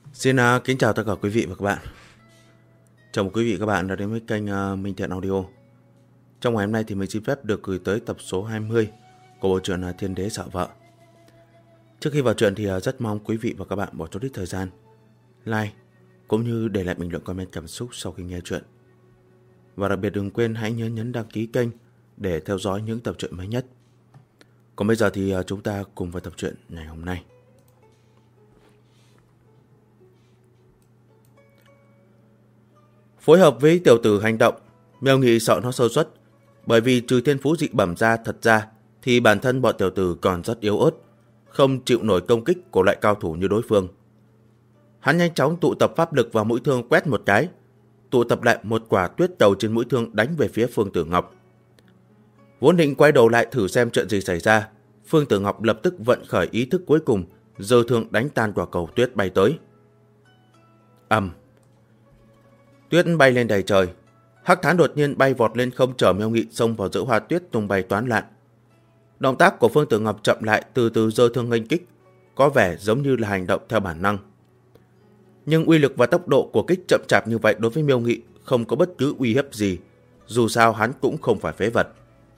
Xin kính chào tất cả quý vị và các bạn. Chào mừng quý vị và các bạn đã đến với kênh Minh Thiện Audio. Trong ngày hôm nay thì mình xin phép được gửi tới tập số 20 của bộ truyện Thiên Đế Sợ Vợ. Trước khi vào truyện thì rất mong quý vị và các bạn bỏ chút ít thời gian like cũng như để lại bình luận comment cảm xúc sau khi nghe truyện. Và đặc biệt đừng quên hãy nhấn đăng ký kênh để theo dõi những tập truyện mới nhất. Còn bây giờ thì chúng ta cùng vào tập truyện ngày hôm nay. Phối hợp với tiểu tử hành động, Miêu Nghị sợ nó sơ suất, bởi vì trừ thiên phú dị bẩm ra thật ra thì bản thân bọn tiểu tử còn rất yếu ớt, không chịu nổi công kích của loại cao thủ như đối phương. Hắn nhanh chóng tụ tập pháp lực vào mũi thương quét một cái, tụ tập lại một quả tuyết đầu trên mũi thương đánh về phía Phương Tử Ngọc. Vốn định quay đầu lại thử xem chuyện gì xảy ra, Phương Tử Ngọc lập tức vận khởi ý thức cuối cùng, giơ thương đánh tan quả cầu tuyết bay tới. Ầm. Tuyết bay lên đầy trời. Hắc Thán đột nhiên bay vọt lên không chở Miêu Nghị xông vào giữa hoa tuyết tung bay toán loạn. Động tác của Phương Tử Ngọc chậm lại, từ từ giơ thương nghênh kích, có vẻ giống như là hành động theo bản năng. Nhưng uy lực và tốc độ của kích chậm chạp như vậy đối với Miêu Nghị không có bất cứ uy hiếp gì, dù sao hắn cũng không phải phế vật.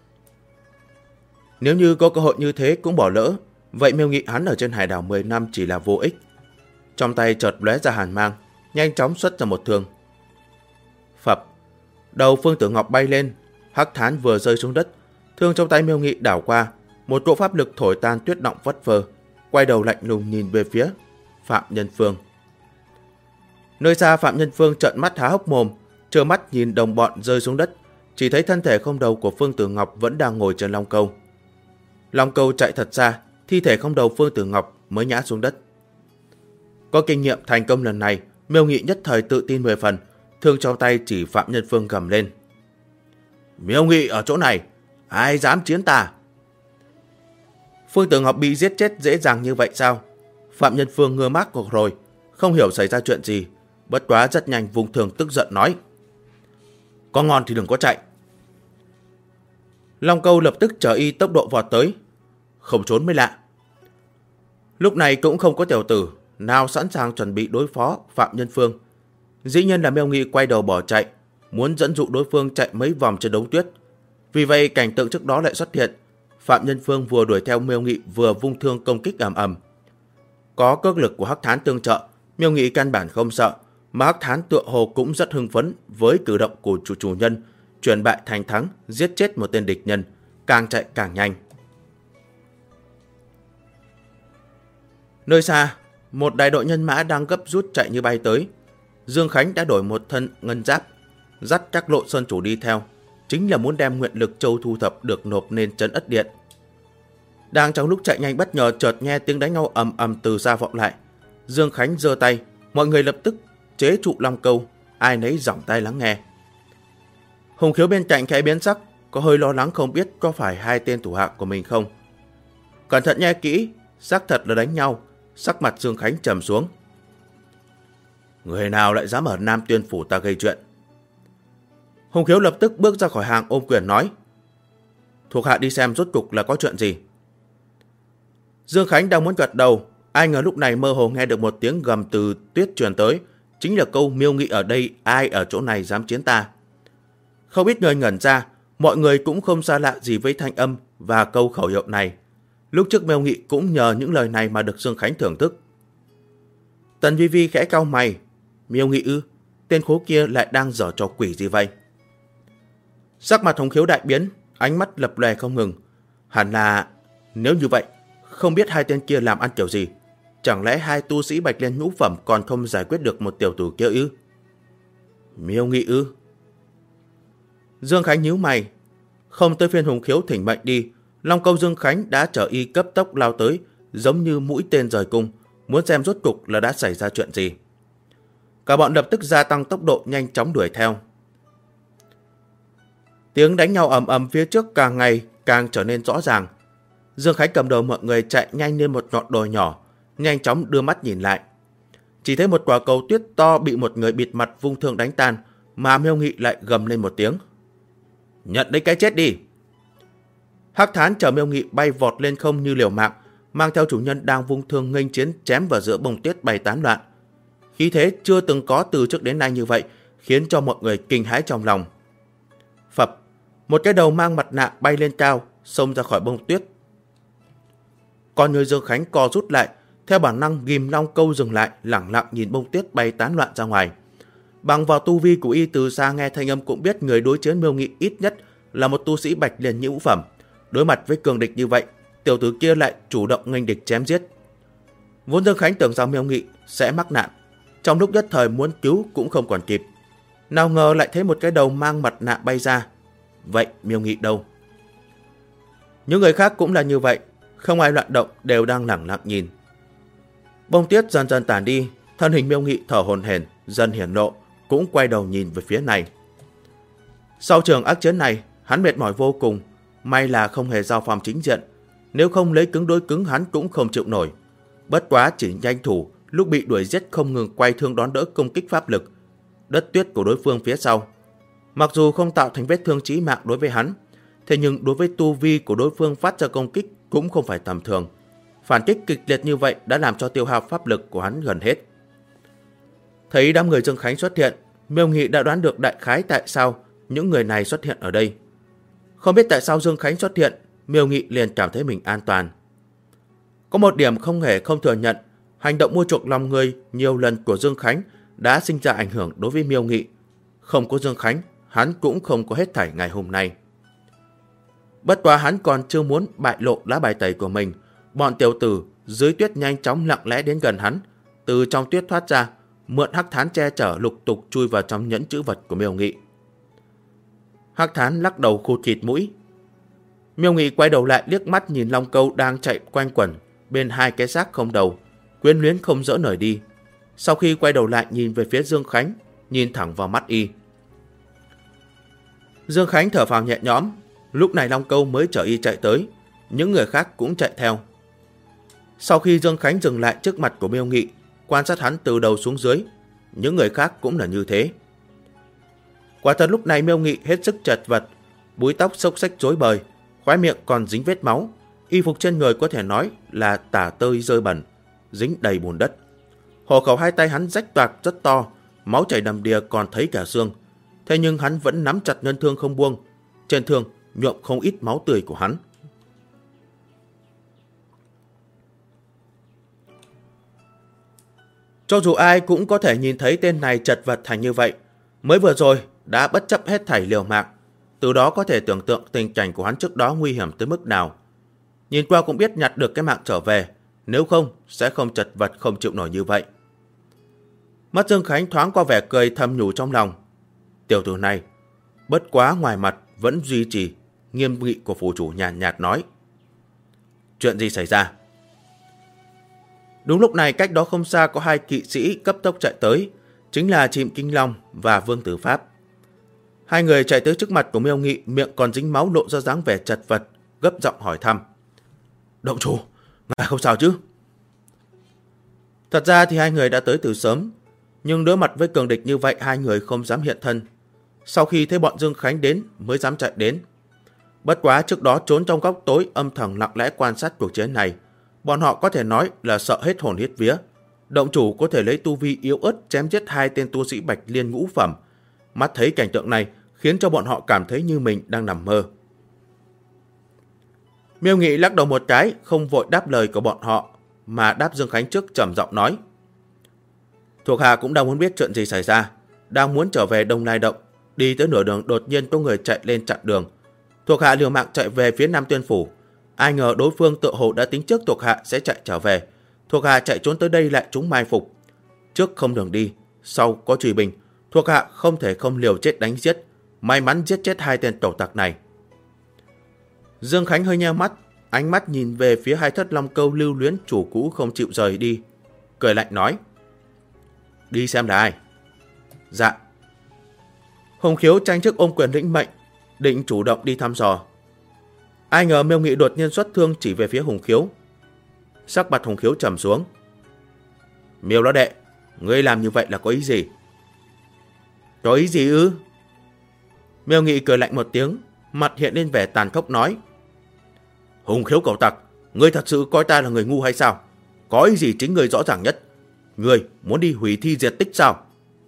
Nếu như có cơ hội như thế cũng bỏ lỡ, vậy Miêu Nghị hắn ở trên hải đảo 10 năm chỉ là vô ích. Trong tay chợt lóe ra hàn mang, nhanh chóng xuất ra một thương. Phập, đầu Phương Tử Ngọc bay lên, Hắc Thán vừa rơi xuống đất, thương trong tay Miêu Nghị đảo qua, một cỗ pháp lực thổi tan tuyết động vất vơ, quay đầu lạnh lùng nhìn về phía Phạm Nhân Phương. Nơi xa Phạm Nhân Phương trợn mắt há hốc mồm, trơ mắt nhìn đồng bọn rơi xuống đất, chỉ thấy thân thể không đầu của Phương Tử Ngọc vẫn đang ngồi trên long câu. Long câu chạy thật xa, thi thể không đầu Phương Tử Ngọc mới ngã xuống đất. Có kinh nghiệm thành công lần này, Miêu Nghị nhất thời tự tin 10 phần, thương trong tay chỉ Phạm Nhân Phương gầm lên. Miêu Nghị ở chỗ này, ai dám chiến ta? Phương Tử Ngọc bị giết chết dễ dàng như vậy sao? Phạm Nhân Phương ngơ ngác cuộc rồi, không hiểu xảy ra chuyện gì, bất quá rất nhanh vùng thường tức giận nói. Có ngon thì đừng có chạy. Long câu lập tức trở y tốc độ vọt tới, không trốn mới lạ. Lúc này cũng không có tiểu tử nào sẵn sàng chuẩn bị đối phó Phạm Nhân Phương. Dĩ nhiên là Miêu Nghị quay đầu bỏ chạy, muốn dẫn dụ đối phương chạy mấy vòng trên đống tuyết. Vì vậy cảnh tượng trước đó lại xuất hiện. Phạm Nhân Phương vừa đuổi theo Miêu Nghị vừa vung thương công kích ầm ầm. Có cước lực của Hắc Thán tương trợ, Miêu Nghị căn bản không sợ, mà Hắc Thán tựa hồ cũng rất hưng phấn với cử động của chủ nhân, chuyển bại thành thắng, giết chết một tên địch nhân, càng chạy càng nhanh. Nơi xa, một đại đội nhân mã đang gấp rút chạy như bay tới. Dương Khánh đã đổi một thân ngân giáp, dắt các lộ sơn chủ đi theo, chính là muốn đem nguyện lực châu thu thập được nộp lên trấn Ất Điện. Đang trong lúc chạy nhanh bất ngờ chợt nghe tiếng đánh nhau ầm ầm từ xa vọng lại. Dương Khánh giơ tay, mọi người lập tức chế trụ long câu, ai nấy giỏng tai lắng nghe. Hùng Khiếu bên cạnh khẽ biến sắc, có hơi lo lắng không biết có phải hai tên thủ hạ của mình không. Cẩn thận nghe kỹ, xác thật là đánh nhau. Sắc mặt Dương Khánh trầm xuống. Người nào lại dám ở Nam Tuyên Phủ ta gây chuyện? Hùng Khiếu lập tức bước ra khỏi hàng ôm quyền nói. Thuộc hạ đi xem rốt cục là có chuyện gì. Dương Khánh đang muốn gật đầu, ai ngờ lúc này mơ hồ nghe được một tiếng gầm từ tuyết truyền tới, chính là câu Miêu Nghị ở đây, ai ở chỗ này dám chiến ta. Không ít người ngẩn ra, mọi người cũng không xa lạ gì với thanh âm và câu khẩu hiệu này. Lúc trước Miêu Nghị cũng nhờ những lời này mà được Dương Khánh thưởng thức. Tần Vi Vi khẽ cau mày. Miêu Nghị ư? Tên khố kia lại đang giở trò quỷ gì vậy? Sắc mặt Hùng Khiếu đại biến, ánh mắt lập lòe không ngừng. Hẳn là... Nếu như vậy, không biết hai tên kia làm ăn kiểu gì? Chẳng lẽ hai tu sĩ Bạch Liên ngũ phẩm còn không giải quyết được một tiểu tử kia ư? Miêu Nghị ư? Dương Khánh nhíu mày. Không tới phiên Hùng Khiếu thỉnh mệnh đi, long câu Dương Khánh đã chở y cấp tốc lao tới, giống như mũi tên rời cung, muốn xem rốt cục là đã xảy ra chuyện gì. Cả bọn lập tức gia tăng tốc độ nhanh chóng đuổi theo. Tiếng đánh nhau ầm ầm phía trước càng ngày càng trở nên rõ ràng. Dương Khánh cầm đầu mọi người chạy nhanh lên một ngọn đồi nhỏ, nhanh chóng đưa mắt nhìn lại. Chỉ thấy một quả cầu tuyết to bị một người bịt mặt vung thương đánh tan, mà Miêu Nghị lại gầm lên một tiếng. Nhận lấy cái chết đi! Hắc Thán chở Miêu Nghị bay vọt lên không như liều mạng, mang theo chủ nhân đang vung thương nghênh chiến chém vào giữa bông tuyết bay tán loạn. khí thế chưa từng có từ trước đến nay như vậy, khiến cho mọi người kinh hãi trong lòng. Phập, một cái đầu mang mặt nạ bay lên cao, xông ra khỏi bông tuyết. Con người Dương Khánh co rút lại, theo bản năng ghim long câu dừng lại, lẳng lặng nhìn bông tuyết bay tán loạn ra ngoài. Bằng vào tu vi của y, từ xa nghe thanh âm cũng biết người đối chiến Miêu Nghị ít nhất là một tu sĩ bạch liên nhị ngũ phẩm. Đối mặt với cường địch như vậy, tiểu tử kia lại chủ động nghênh địch chém giết. Vốn Dương Khánh tưởng rằng Miêu Nghị sẽ mắc nạn, trong lúc nhất thời muốn cứu cũng không còn kịp. Nào ngờ lại thấy một cái đầu mang mặt nạ bay ra. Vậy Miêu Nghị đâu? Những người khác cũng là như vậy, không ai loạn động, đều đang lẳng lặng nhìn. Bông tuyết dần dần tản đi, thân hình Miêu Nghị thở hổn hển dần hiển lộ, cũng quay đầu nhìn về phía này. Sau trường ác chiến này, hắn mệt mỏi vô cùng, may là không hề giao phong chính diện, nếu không lấy cứng đối cứng hắn cũng không chịu nổi. Bất quá chỉ nhanh thủ, lúc bị đuổi giết không ngừng quay thương đón đỡ công kích pháp lực, đất tuyết của đối phương phía sau. Mặc dù không tạo thành vết thương chí mạng đối với hắn, thế nhưng đối với tu vi của đối phương phát ra công kích cũng không phải tầm thường. Phản kích kịch liệt như vậy đã làm cho tiêu hao pháp lực của hắn gần hết. Thấy đám người Dương Khánh xuất hiện, Miêu Nghị đã đoán được đại khái tại sao những người này xuất hiện ở đây. Không biết tại sao Dương Khánh xuất hiện, Miêu Nghị liền cảm thấy mình an toàn. Có một điểm không hề không thừa nhận, hành động mua chuộc lòng người nhiều lần của Dương Khánh đã sinh ra ảnh hưởng đối với Miêu Nghị. Không có Dương Khánh, hắn cũng không có hết thảy ngày hôm nay. Bất quá hắn còn chưa muốn bại lộ lá bài tẩy của mình, bọn tiểu tử dưới tuyết nhanh chóng lặng lẽ đến gần hắn, từ trong tuyết thoát ra, mượn hắc thán che chở lục tục chui vào trong nhẫn trữ vật của Miêu Nghị. Hắc thán lắc đầu khụt khịt mũi. Miêu Nghị quay đầu lại liếc mắt nhìn long câu đang chạy quanh quẩn bên hai cái xác không đầu, quyến luyến không dỡ nổi đi. Sau khi quay đầu lại nhìn về phía Dương Khánh, nhìn thẳng vào mắt y. Dương Khánh thở phào nhẹ nhõm, lúc này long câu mới chở y chạy tới, những người khác cũng chạy theo. Sau khi Dương Khánh dừng lại trước mặt của Miêu Nghị, quan sát hắn từ đầu xuống dưới, những người khác cũng là như thế. Quả thật lúc này Miêu Nghị hết sức chật vật, búi tóc xốc xếch rối bời, khóe miệng còn dính vết máu, y phục trên người có thể nói là tả tơi rơi bẩn, dính đầy bùn đất. Hổ khẩu hai tay hắn rách toạc rất to, máu chảy đầm đìa còn thấy cả xương. Thế nhưng hắn vẫn nắm chặt ngân thương không buông, trên thương nhuộm không ít máu tươi của hắn. Cho dù ai cũng có thể nhìn thấy tên này chật vật thành như vậy, mới vừa rồi đã bất chấp hết thảy liều mạng, từ đó có thể tưởng tượng tình cảnh của hắn trước đó nguy hiểm tới mức nào. Nhìn qua cũng biết nhặt được cái mạng trở về, nếu không sẽ không chật vật không chịu nổi như vậy. Mắt Dương Khánh thoáng qua vẻ cười thầm nhủ trong lòng. Tiểu tử này, bất quá ngoài mặt vẫn duy trì nghiêm nghị của phủ chủ, nhàn nhạt nói. Chuyện gì xảy ra? Đúng lúc này cách đó không xa có hai kỵ sĩ cấp tốc chạy tới, chính là Trịm Kinh Long và Vương Tử Pháp. Hai người chạy tới trước mặt của Miêu Nghị, miệng còn dính máu, lộ ra dáng vẻ chật vật, gấp giọng hỏi thăm. Động chủ, ngài không sao chứ? Thật ra thì hai người đã tới từ sớm, nhưng đối mặt với cường địch như vậy hai người không dám hiện thân. Sau khi thấy bọn Dương Khánh đến mới dám chạy đến. Bất quá trước đó trốn trong góc tối âm thầm lặng lẽ quan sát cuộc chiến này, bọn họ có thể nói là sợ hết hồn hết vía. Động chủ có thể lấy tu vi yếu ớt chém giết hai tên tu sĩ bạch liên ngũ phẩm. Mắt thấy cảnh tượng này khiến cho bọn họ cảm thấy như mình đang nằm mơ. Miêu Nghị lắc đầu một cái, không vội đáp lời của bọn họ, mà đáp Dương Khánh trước, trầm giọng nói. Thuộc hạ cũng đang muốn biết chuyện gì xảy ra, đang muốn trở về Đông Lai Động, đi tới nửa đường đột nhiên có người chạy lên chặn đường. Thuộc hạ liều mạng chạy về phía Nam Tuyên Phủ, ai ngờ đối phương tự hồ đã tính trước thuộc hạ sẽ chạy trở về. Thuộc hạ chạy trốn tới đây lại trúng mai phục. Trước không đường đi, sau có truy binh, thuộc hạ không thể không liều chết đánh giết, may mắn giết chết hai tên tẩu tặc này. Dương Khánh hơi nheo mắt, ánh mắt nhìn về phía hai thất long câu lưu luyến chủ cũ không chịu rời đi, cười lạnh nói. Đi xem là ai? Dạ. Hùng Khiếu tranh chức ôm quyền lĩnh mệnh, định chủ động đi thăm dò. Ai ngờ Miêu Nghị đột nhiên xuất thương chỉ về phía Hùng Khiếu. Sắc mặt Hùng Khiếu trầm xuống. Miêu lão đệ, ngươi làm như vậy là có ý gì? Có ý gì ư? Miêu Nghị cười lạnh một tiếng, mặt hiện lên vẻ tàn khốc nói. Hùng Khiếu cẩu tặc, ngươi thật sự coi ta là người ngu hay sao? Có ý gì chính ngươi rõ ràng nhất. Ngươi muốn đi hủy thi diệt tích sao?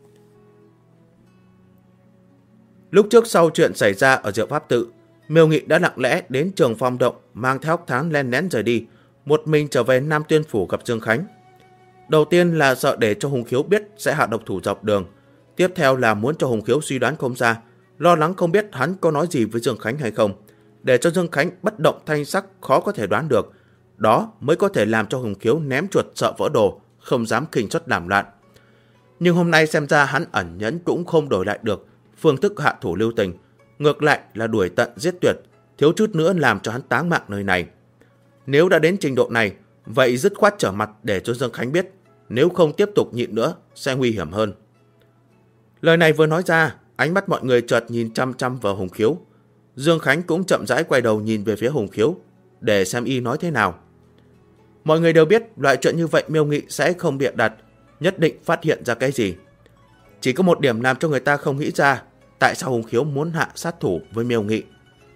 Lúc trước sau chuyện xảy ra ở Diệu Pháp Tự, Miêu Nghị đã lặng lẽ đến Trường Phong Động, mang theo Hắc Thán len lén rời đi, một mình trở về Nam Tuyên Phủ gặp Dương Khánh. Đầu tiên là sợ để cho Hùng Khiếu biết sẽ hạ độc thủ dọc đường. Tiếp theo là muốn cho Hùng Khiếu suy đoán không ra, lo lắng không biết hắn có nói gì với Dương Khánh hay không, để cho Dương Khánh bất động thanh sắc khó có thể đoán được. Đó mới có thể làm cho Hùng Khiếu ném chuột sợ vỡ đồ, không dám khinh suất làm loạn. Nhưng hôm nay xem ra hắn ẩn nhẫn cũng không đổi lại được phương thức hạ thủ lưu tình, ngược lại là đuổi tận giết tuyệt, thiếu chút nữa làm cho hắn táng mạng nơi này. Nếu đã đến trình độ này, vậy dứt khoát trở mặt để cho Dương Khánh biết, nếu không tiếp tục nhịn nữa sẽ nguy hiểm hơn. Lời này vừa nói ra, ánh mắt mọi người chợt nhìn chăm chăm vào Hùng Khiếu. Dương Khánh cũng chậm rãi quay đầu nhìn về phía Hùng Khiếu để xem y nói thế nào. Mọi người đều biết loại chuyện như vậy Miêu Nghị sẽ không bịa đặt, nhất định phát hiện ra cái gì. Chỉ có một điểm làm cho người ta không nghĩ ra, tại sao Hùng Khiếu muốn hạ sát thủ với Miêu Nghị.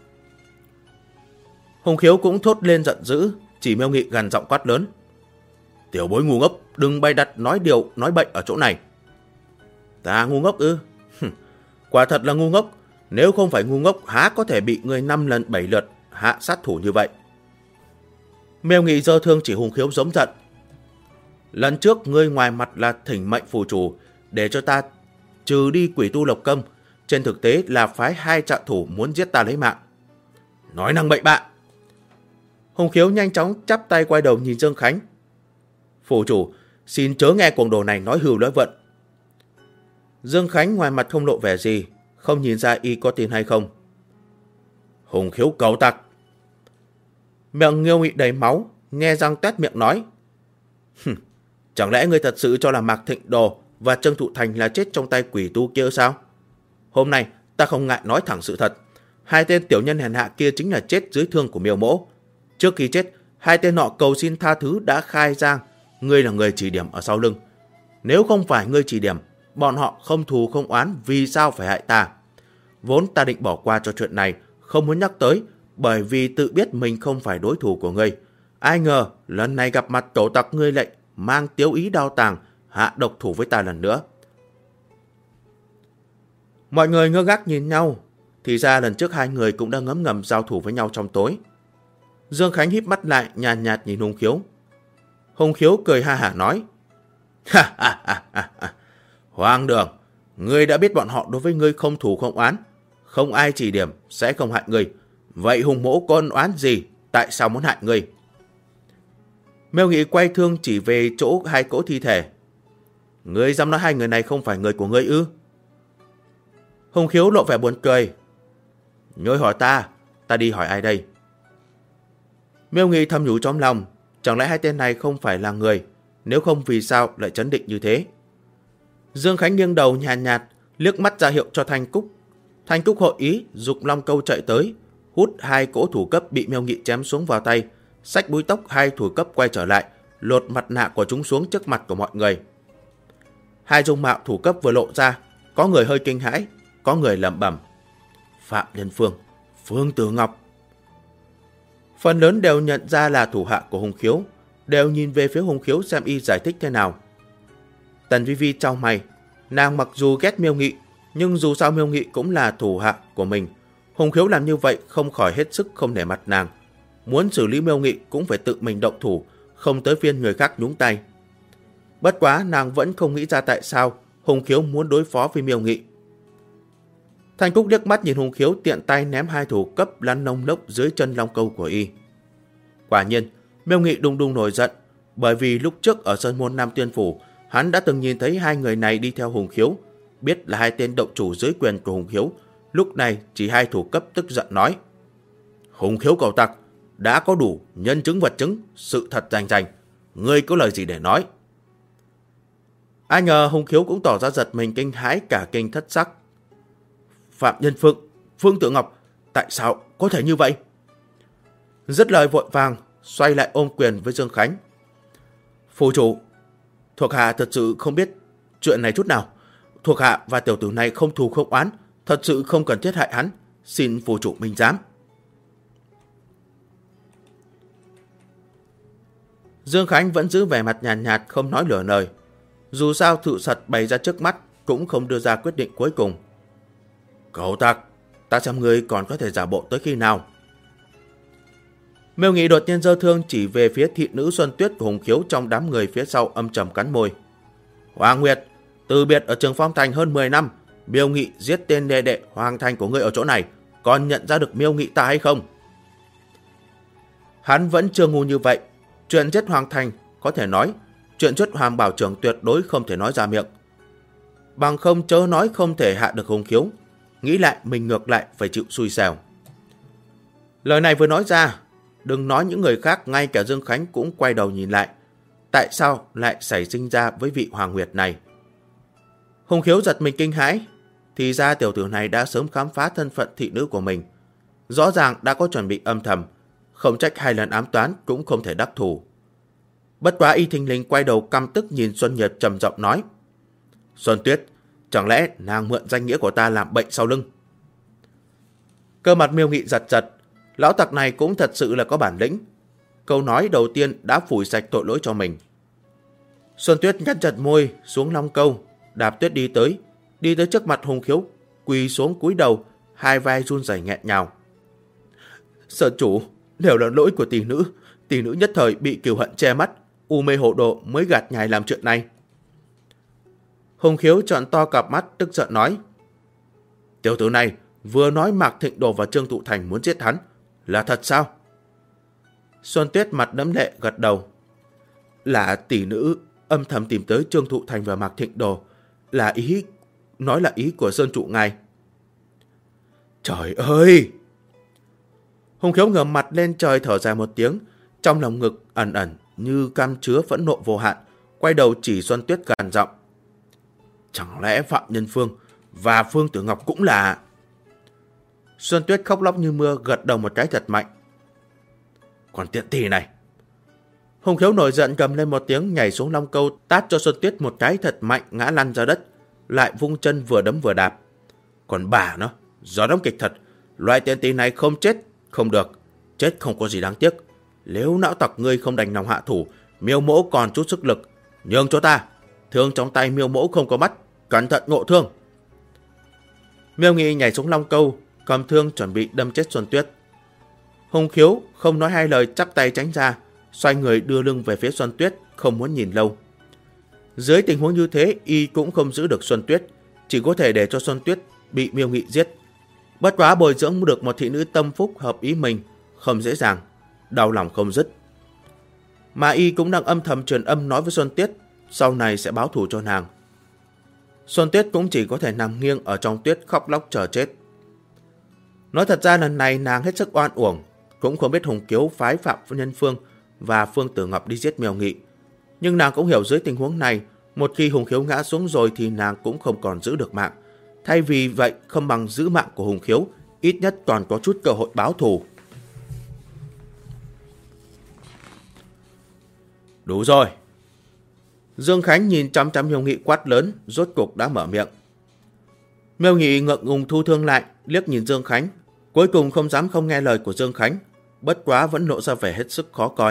Hùng Khiếu cũng thốt lên giận dữ, chỉ Miêu Nghị gằn giọng quát lớn: Tiểu bối ngu ngốc, đừng bày đặt nói điều nói bậy ở chỗ này. Ta ngu ngốc ư? Quả thật là ngu ngốc. Nếu không phải ngu ngốc, há có thể bị người 5 lần 7 lượt hạ sát thủ như vậy. Miêu Nghị giơ thương chỉ Hùng Khiếu giống giận: Lần trước ngươi ngoài mặt là thỉnh mệnh phù chủ để cho ta trừ đi quỷ tu Lộc Công, trên thực tế là phái 2 trạ thủ muốn giết ta lấy mạng. Nói năng bậy bạ. Hùng Khiếu nhanh chóng chắp tay quay đầu nhìn Dương Khánh: Phù chủ, xin chớ nghe cuồng đồ này nói hưu nói vận. Dương Khánh ngoài mặt không lộ vẻ gì, không nhìn ra y có tin hay không. Hùng Khiếu cẩu tặc. Miệng Miêu Nghị đầy máu, nghe răng tét miệng nói: Chẳng lẽ ngươi thật sự cho là Mạc Thịnh Đồ và Trương Thụ Thành là chết trong tay quỷ tu kia sao? Hôm nay ta không ngại nói thẳng sự thật, 2 tên tiểu nhân hèn hạ kia chính là chết dưới thương của Miêu Mỗ. Trước khi chết, 2 tên nọ cầu xin tha thứ đã khai ra ngươi là người chỉ điểm ở sau lưng. Nếu không phải ngươi chỉ điểm, bọn họ không thù không oán, vì sao phải hại ta? Vốn ta định bỏ qua cho chuyện này, không muốn nhắc tới, bởi vì tự biết mình không phải đối thủ của ngươi. Ai ngờ lần này gặp mặt cẩu tặc ngươi lại mang tiếu ý đao tàng, hạ độc thủ với ta lần nữa. Mọi người ngơ ngác nhìn nhau, thì ra lần trước 2 người cũng đã ngấm ngầm giao thủ với nhau trong tối. Dương Khánh híp mắt lại, nhàn nhạt nhìn Hùng Khiếu. Hùng Khiếu cười ha hả nói: Hoang đường, ngươi đã biết bọn họ đối với ngươi không thù không oán, không ai chỉ điểm sẽ không hại ngươi. Vậy Hùng Mỗ có ân oán gì, tại sao muốn hại ngươi? Miêu Nghị quay thương chỉ về chỗ 2 cỗ thi thể. Ngươi dám nói 2 người này không phải người của ngươi ư? Hùng Khiếu lộ vẻ buồn cười. Ngươi hỏi ta đi hỏi ai đây? Miêu Nghị thầm nhủ trong lòng, chẳng lẽ 2 tên này không phải là người, nếu không vì sao lại trấn định như thế? Dương Khánh nghiêng đầu nhàn nhạt, liếc mắt ra hiệu cho Thanh Cúc. Thanh Cúc hội ý, giục Long Câu chạy tới, hút 2 cỗ thủ cấp bị Miêu Nghị chém xuống vào tay, xách búi tóc 2 thủ cấp quay trở lại, lột mặt nạ của chúng xuống trước mặt của mọi người. 2 dung mạo thủ cấp vừa lộ ra, có người hơi kinh hãi, có người lẩm bẩm: Phạm Nhân Phương, Phương Tử Ngọc. Phần lớn đều nhận ra là thủ hạ của Hùng Khiếu, đều nhìn về phía Hùng Khiếu xem y giải thích thế nào. Tần Vi Vi chau mày, nàng mặc dù ghét Miêu Nghị, nhưng dù sao Miêu Nghị cũng là thủ hạ của mình. Hùng Khiếu làm như vậy không khỏi hết sức không nể mặt nàng. Muốn xử lý Miêu Nghị cũng phải tự mình động thủ, không tới phiên người khác nhúng tay. Bất quá nàng vẫn không nghĩ ra tại sao Hùng Khiếu muốn đối phó với Miêu Nghị. Thanh Cúc liếc mắt nhìn Hùng Khiếu tiện tay ném 2 thủ cấp lăn lông lốc dưới chân Long Câu của y. Quả nhiên, Miêu Nghị đùng đùng nổi giận, bởi vì lúc trước ở Sơn Môn Nam Tuyên Phủ, hắn đã từng nhìn thấy 2 người này đi theo Hùng Khiếu, biết là 2 tên động chủ dưới quyền của Hùng Khiếu. Lúc này chỉ 2 thủ cấp tức giận nói: Hùng Khiếu cẩu tặc, đã có đủ nhân chứng vật chứng, sự thật rành rành, ngươi có lời gì để nói? Ai ngờ Hùng Khiếu cũng tỏ ra giật mình, kinh hãi cả kinh thất sắc. Phạm Nhân Phương, Phương Tử Ngọc, tại sao có thể như vậy? Dứt lời vội vàng xoay lại ôm quyền với Dương Khánh. Phù chủ, thuộc hạ thật sự không biết chuyện này chút nào. Thuộc hạ và tiểu tử này không thù không oán, thật sự không cần thiết hại hắn, xin phù chủ minh giám. Dương Khánh vẫn giữ vẻ mặt nhàn nhạt, không nói lửa lời. Dù sao sự thật bày ra trước mắt cũng không đưa ra quyết định cuối cùng. Cậu tặc, ta xem ngươi còn có thể giả bộ tới khi nào? Miêu Nghị đột nhiên giơ thương chỉ về phía thị nữ Xuân Tuyết của Hùng Khiếu trong đám người phía sau, âm trầm cắn môi. Hoàng Nguyệt, từ biệt ở Trường Phong Thành hơn 10 năm, Miêu Nghị giết tên đệ đệ Hoàng Thành của ngươi ở chỗ này, còn nhận ra được Miêu Nghị ta hay không? Hắn vẫn chưa ngu như vậy. Chuyện giết Hoàng Thành có thể nói, chuyện giết Hoàng Bảo Trưởng tuyệt đối không thể nói ra miệng. Bằng không chớ nói không thể hạ được Hùng Khiếu, nghĩ lại mình ngược lại phải chịu xui xẻo. Lời này vừa nói ra, đừng nói những người khác, ngay cả Dương Khánh cũng quay đầu nhìn lại. Tại sao lại xảy sinh ra với vị Hoàng Nguyệt này? Hùng Khiếu giật mình kinh hãi. Thì ra tiểu tử này đã sớm khám phá thân phận thị nữ của mình. Rõ ràng đã có chuẩn bị âm thầm, không trách 2 lần ám toán cũng không thể đắc thủ. Bất quá y thình lình quay đầu căm tức nhìn Xuân Nhật trầm giọng nói. Xuân Tuyết, chẳng lẽ nàng mượn danh nghĩa của ta làm bệnh sau lưng? Cơ mặt Miêu Nghị giật giật. Lão tặc này cũng thật sự là có bản lĩnh. Câu nói đầu tiên đã phủi sạch tội lỗi cho mình. Xuân Tuyết nhăn chặt môi xuống long câu, đạp tuyết đi tới trước mặt Hùng Khiếu, quỳ xuống cúi đầu, hai vai run rẩy nghẹn ngào. Sơn chủ, đều là lỗi của tỷ nữ nhất thời bị kiều hận che mắt, u mê hộ độ mới gạt nhài làm chuyện này. Hùng Khiếu trợn to cặp mắt tức giận nói. Tiểu tử này vừa nói Mạc Thịnh Đồ và Trương Thụ Thành muốn giết hắn, là thật sao? Xuân Tuyết mặt đẫm lệ gật đầu. Là tỷ nữ âm thầm tìm tới Trương Thụ Thành và Mạc Thịnh Đồ, là ý của Sơn trụ ngài. Trời ơi! Hùng Khiếu ngẩng mặt lên trời thở dài một tiếng, trong lòng ngực ẩn ẩn như cam chứa phẫn nộ vô hạn, quay đầu chỉ Xuân Tuyết gằn giọng. Chẳng lẽ Phạm Nhân Phương và Phương Tử Ngọc cũng là... Xuân Tuyết khóc lóc như mưa, gật đầu một cái thật mạnh. Còn tiện tỷ này! Hùng Khiếu nổi giận gầm lên một tiếng, nhảy xuống long câu, tát cho Xuân Tuyết một cái thật mạnh, ngã lăn ra đất, lại vung chân vừa đấm vừa đạp. Còn bà nó, gió đóng kịch thật, loại tiện tỷ này không chết không được, chết không có gì đáng tiếc. Nếu não tặc ngươi không đành lòng hạ thủ, Miêu Mỗ còn chút sức lực, nhường cho ta. Thương trong tay Miêu Mỗ không có mắt, cẩn thận ngộ thương. Miêu Nghị nhảy xuống long câu, cầm thương chuẩn bị đâm chết Xuân Tuyết. Hùng Khiếu không nói hai lời, chắp tay tránh ra, xoay người đưa lưng về phía Xuân Tuyết, không muốn nhìn lâu. Dưới tình huống như thế, y cũng không giữ được Xuân Tuyết, chỉ có thể để cho Xuân Tuyết bị Miêu Nghị giết. Bất quá bồi dưỡng được một thị nữ tâm phúc hợp ý mình không dễ dàng, đau lòng không dứt. Mà y cũng đang âm thầm truyền âm nói với Xuân Tuyết, sau này sẽ báo thù cho nàng. Xuân Tuyết cũng chỉ có thể nằm nghiêng ở trong tuyết khóc lóc chờ chết. Nói thật ra lần này nàng hết sức oan uổng, cũng không biết Hùng Khiếu phái Phạm Nhân Phương và Phương Tử Ngọc đi giết Miêu Nghị. Nhưng nàng cũng hiểu dưới tình huống này, một khi Hùng Khiếu ngã xuống rồi thì nàng cũng không còn giữ được mạng. Thay vì vậy không bằng giữ mạng của Hùng Khiếu, ít nhất còn có chút cơ hội báo thù. Đủ rồi. Dương Khánh nhìn chăm chăm Miêu Nghị quát lớn, rốt cục đã mở miệng. Miêu Nghị ngượng ngùng thu thương lại, liếc nhìn Dương Khánh, cuối cùng không dám không nghe lời của Dương Khánh, bất quá vẫn lộ ra vẻ hết sức khó coi.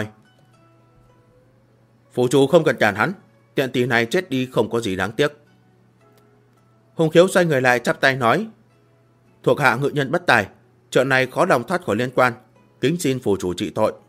Phủ chủ không cần cản hắn, tiện tỷ này chết đi không có gì đáng tiếc. Hùng Khiếu xoay người lại chắp tay nói. Thuộc hạ ngự nhân bất tài, chuyện này khó lòng thoát khỏi liên quan, kính xin phủ chủ trị tội.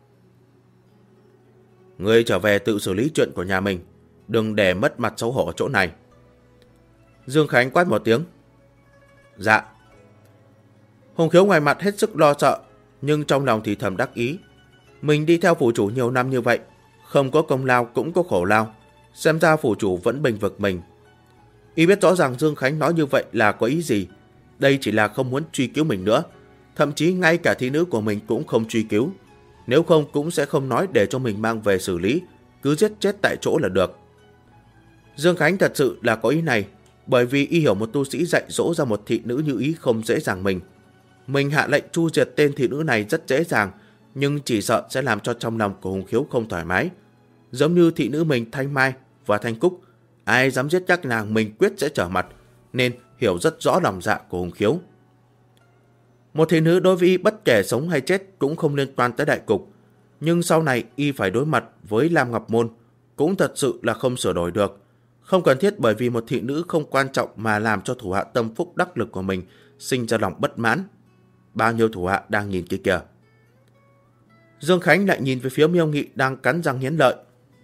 Ngươi trở về tự xử lý chuyện của nhà mình, đừng để mất mặt xấu hổ ở chỗ này. Dương Khánh quát một tiếng. Dạ. Hùng Khiếu ngoài mặt hết sức lo sợ, nhưng trong lòng thì thầm đắc ý. Mình đi theo phủ chủ nhiều năm như vậy, không có công lao cũng có khổ lao, xem ra phủ chủ vẫn bênh vực mình. Y biết rõ ràng Dương Khánh nói như vậy là có ý gì. Đây chỉ là không muốn truy cứu mình nữa, thậm chí ngay cả thị nữ của mình cũng không truy cứu. Nếu không cũng sẽ không nói để cho mình mang về xử lý, cứ giết chết tại chỗ là được. Dương Khánh thật sự là có ý này, bởi vì y hiểu một tu sĩ dạy dỗ ra một thị nữ như ý không dễ dàng mình. Mình hạ lệnh tru diệt tên thị nữ này rất dễ dàng, nhưng chỉ sợ sẽ làm cho trong lòng của Hùng Khiếu không thoải mái. Giống như thị nữ mình Thanh Mai và Thanh Cúc, ai dám giết các nàng mình quyết sẽ trở mặt, nên hiểu rất rõ lòng dạ của Hùng Khiếu. Một thị nữ đối với y bất kể sống hay chết cũng không liên quan tới đại cục, nhưng sau này y phải đối mặt với Lam Ngọc Môn cũng thật sự là không sửa đổi được. Không cần thiết bởi vì một thị nữ không quan trọng mà làm cho thủ hạ tâm phúc đắc lực của mình sinh ra lòng bất mãn. Bao nhiêu thủ hạ đang nhìn kia kìa. Dương Khánh lại nhìn về phía Miêu Nghị đang cắn răng nghiến lợi.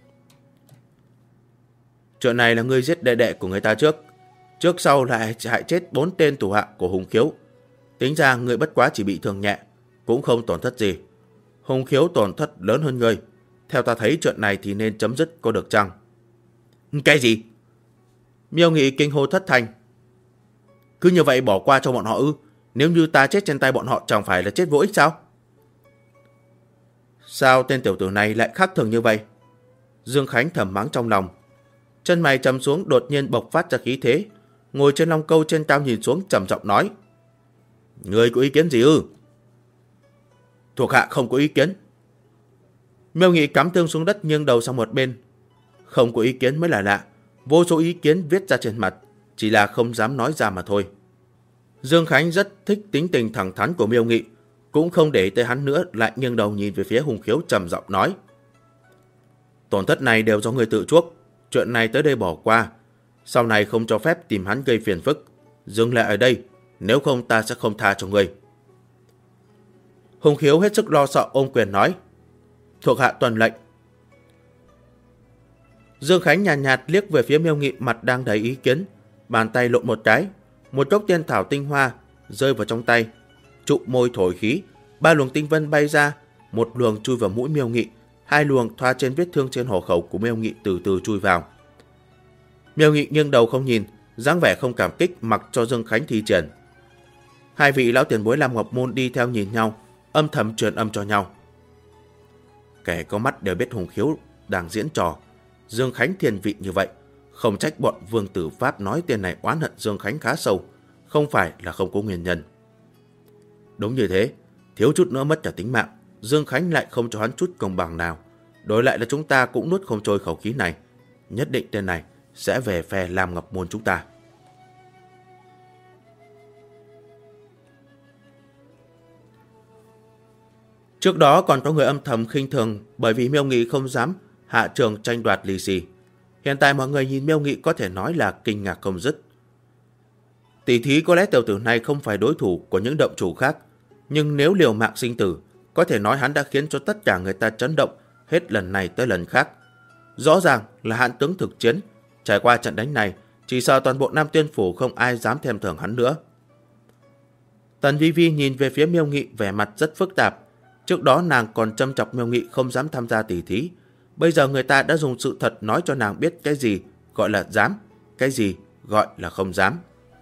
Chuyện này là ngươi giết đệ đệ của người ta trước sau lại hại chết 4 tên thủ hạ của Hùng Khiếu. Tính ra ngươi bất quá chỉ bị thương nhẹ, cũng không tổn thất gì. Hùng Khiếu tổn thất lớn hơn ngươi. Theo ta thấy chuyện này thì nên chấm dứt có được chăng? Cái gì? Miêu Nghị kinh hô thất thanh. Cứ như vậy bỏ qua cho bọn họ ư? Nếu như ta chết trên tay bọn họ chẳng phải là chết vô ích sao? Sao tên tiểu tử này lại khác thường như vậy? Dương Khánh thầm mắng trong lòng. Chân mày trầm xuống, đột nhiên bộc phát ra khí thế, ngồi trên long câu trên cao nhìn xuống trầm giọng nói. Ngươi có ý kiến gì ư? Thuộc hạ không có ý kiến. Miêu Nghị cắm thương xuống đất nghiêng đầu sang một bên. Không có ý kiến mới là lạ. Vô số ý kiến viết ra trên mặt, chỉ là không dám nói ra mà thôi. Dương Khánh rất thích tính tình thẳng thắn của Miêu Nghị, cũng không để tới hắn nữa, lại nghiêng đầu nhìn về phía Hùng Khiếu trầm giọng nói. Tổn thất này đều do người tự chuốc, chuyện này tới đây bỏ qua. Sau này không cho phép tìm hắn gây phiền phức. Dừng lại ở đây, nếu không ta sẽ không tha cho ngươi. Hùng Khiếu hết sức lo sợ ôm quyền nói. Thuộc hạ tuân lệnh. Dương Khánh nhàn nhạt liếc về phía Miêu Nghị mặt đang đầy ý kiến, bàn tay lộn một cái, một gốc tiên thảo tinh hoa rơi vào trong tay, trụ môi thổi khí, 3 luồng tinh vân bay ra, một luồng chui vào mũi Miêu Nghị, 2 luồng thoa trên vết thương trên hổ khẩu của Miêu Nghị từ từ chui vào. Miêu Nghị nghiêng đầu không nhìn, dáng vẻ không cảm kích mặc cho Dương Khánh thi triển. Hai vị lão tiền bối Lam Ngọc Môn đi theo nhìn nhau, âm thầm truyền âm cho nhau. Kẻ có mắt đều biết Hùng Khiếu đang diễn trò. Dương Khánh thiên vị như vậy, không trách bọn Vương Tử Pháp nói tên này oán hận Dương Khánh khá sâu, không phải là không có nguyên nhân. Đúng như thế, thiếu chút nữa mất cả tính mạng, Dương Khánh lại không cho hắn chút công bằng nào. Đổi lại là chúng ta cũng nuốt không trôi khẩu khí này. Nhất định tên này sẽ về phe Lam Ngọc Môn chúng ta. Trước đó còn có người âm thầm khinh thường bởi vì Miêu Nghị không dám hạ trường tranh đoạt lì xì. Hiện tại mọi người nhìn Miêu Nghị có thể nói là kinh ngạc không dứt. Tỷ thí có lẽ tiểu tử này không phải đối thủ của những động chủ khác, nhưng nếu liều mạng sinh tử, có thể nói hắn đã khiến cho tất cả người ta chấn động hết lần này tới lần khác. Rõ ràng là hạn tướng thực chiến, trải qua trận đánh này, chỉ sợ toàn bộ Nam Tuyên Phủ không ai dám thèm thưởng hắn nữa. Tần Vi Vi nhìn về phía Miêu Nghị vẻ mặt rất phức tạp. Trước đó nàng còn châm chọc Miêu Nghị không dám tham gia tỷ thí. Bây giờ người ta đã dùng sự thật nói cho nàng biết cái gì gọi là dám, cái gì gọi là không dám.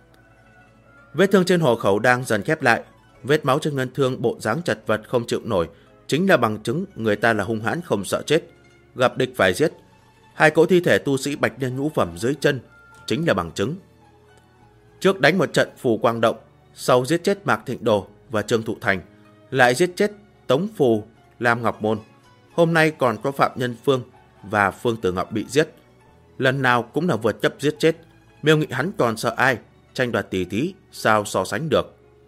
Vết thương trên hổ khẩu đang dần khép lại. Vết máu trên ngân thương bộ dáng chật vật không chịu nổi, chính là bằng chứng người ta là hung hãn không sợ chết, gặp địch phải giết. 2 cỗ thi thể tu sĩ bạch nhân ngũ phẩm dưới chân chính là bằng chứng. Trước đánh một trận Phù Quang Động, sau giết chết Mạc Thịnh Đồ và Trương Thụ Thành, lại giết chết Tống Phù, Lam Ngọc Môn. Hôm nay còn có Phạm Nhân Phương và Phương Tử Ngọc bị giết. Lần nào cũng là vượt cấp giết chết. Miêu Nghị hắn còn sợ ai? Tranh đoạt tỷ thí sao so sánh được?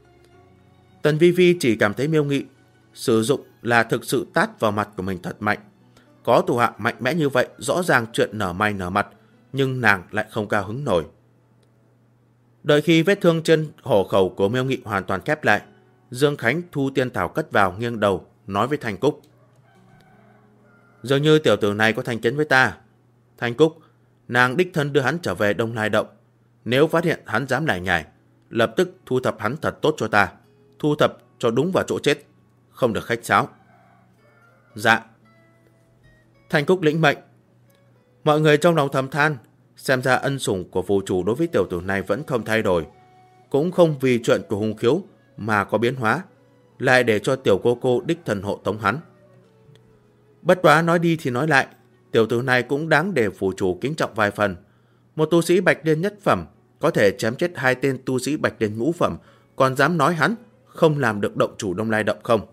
Tần Vi Vi chỉ cảm thấy Miêu Nghị sử dụng là thực sự tát vào mặt của mình thật mạnh. Có thủ hạ mạnh mẽ như vậy, rõ ràng chuyện nở mày nở mặt, nhưng nàng lại không cao hứng nổi. Đợi khi vết thương trên hổ khẩu của Miêu Nghị hoàn toàn khép lại, Dương Khánh thu tiên thảo cất vào, nghiêng đầu nói với Thanh Cúc. Dường như tiểu tử này có thành kiến với ta. Thanh Cúc, nàng đích thân đưa hắn trở về Đông Lai Động. Nếu phát hiện hắn dám lải nhải, lập tức thu thập hắn thật tốt cho ta. Thu thập cho đúng vào chỗ chết, không được khách sáo. Dạ. Thanh Cúc lĩnh mệnh. Mọi người trong lòng thầm than, xem ra ân sủng của phù chủ đối với tiểu tử này vẫn không thay đổi, cũng không vì chuyện của Hùng Khiếu mà có biến hóa, lại để cho tiểu cô đích thần hộ tống hắn. Bất quá nói đi thì nói lại, tiểu tử này cũng đáng để phù chủ kính trọng vài phần. Một tu sĩ bạch liên nhất phẩm có thể chém chết 2 tên tu sĩ bạch liên ngũ phẩm, còn dám nói hắn không làm được động chủ Đông Lai Động không?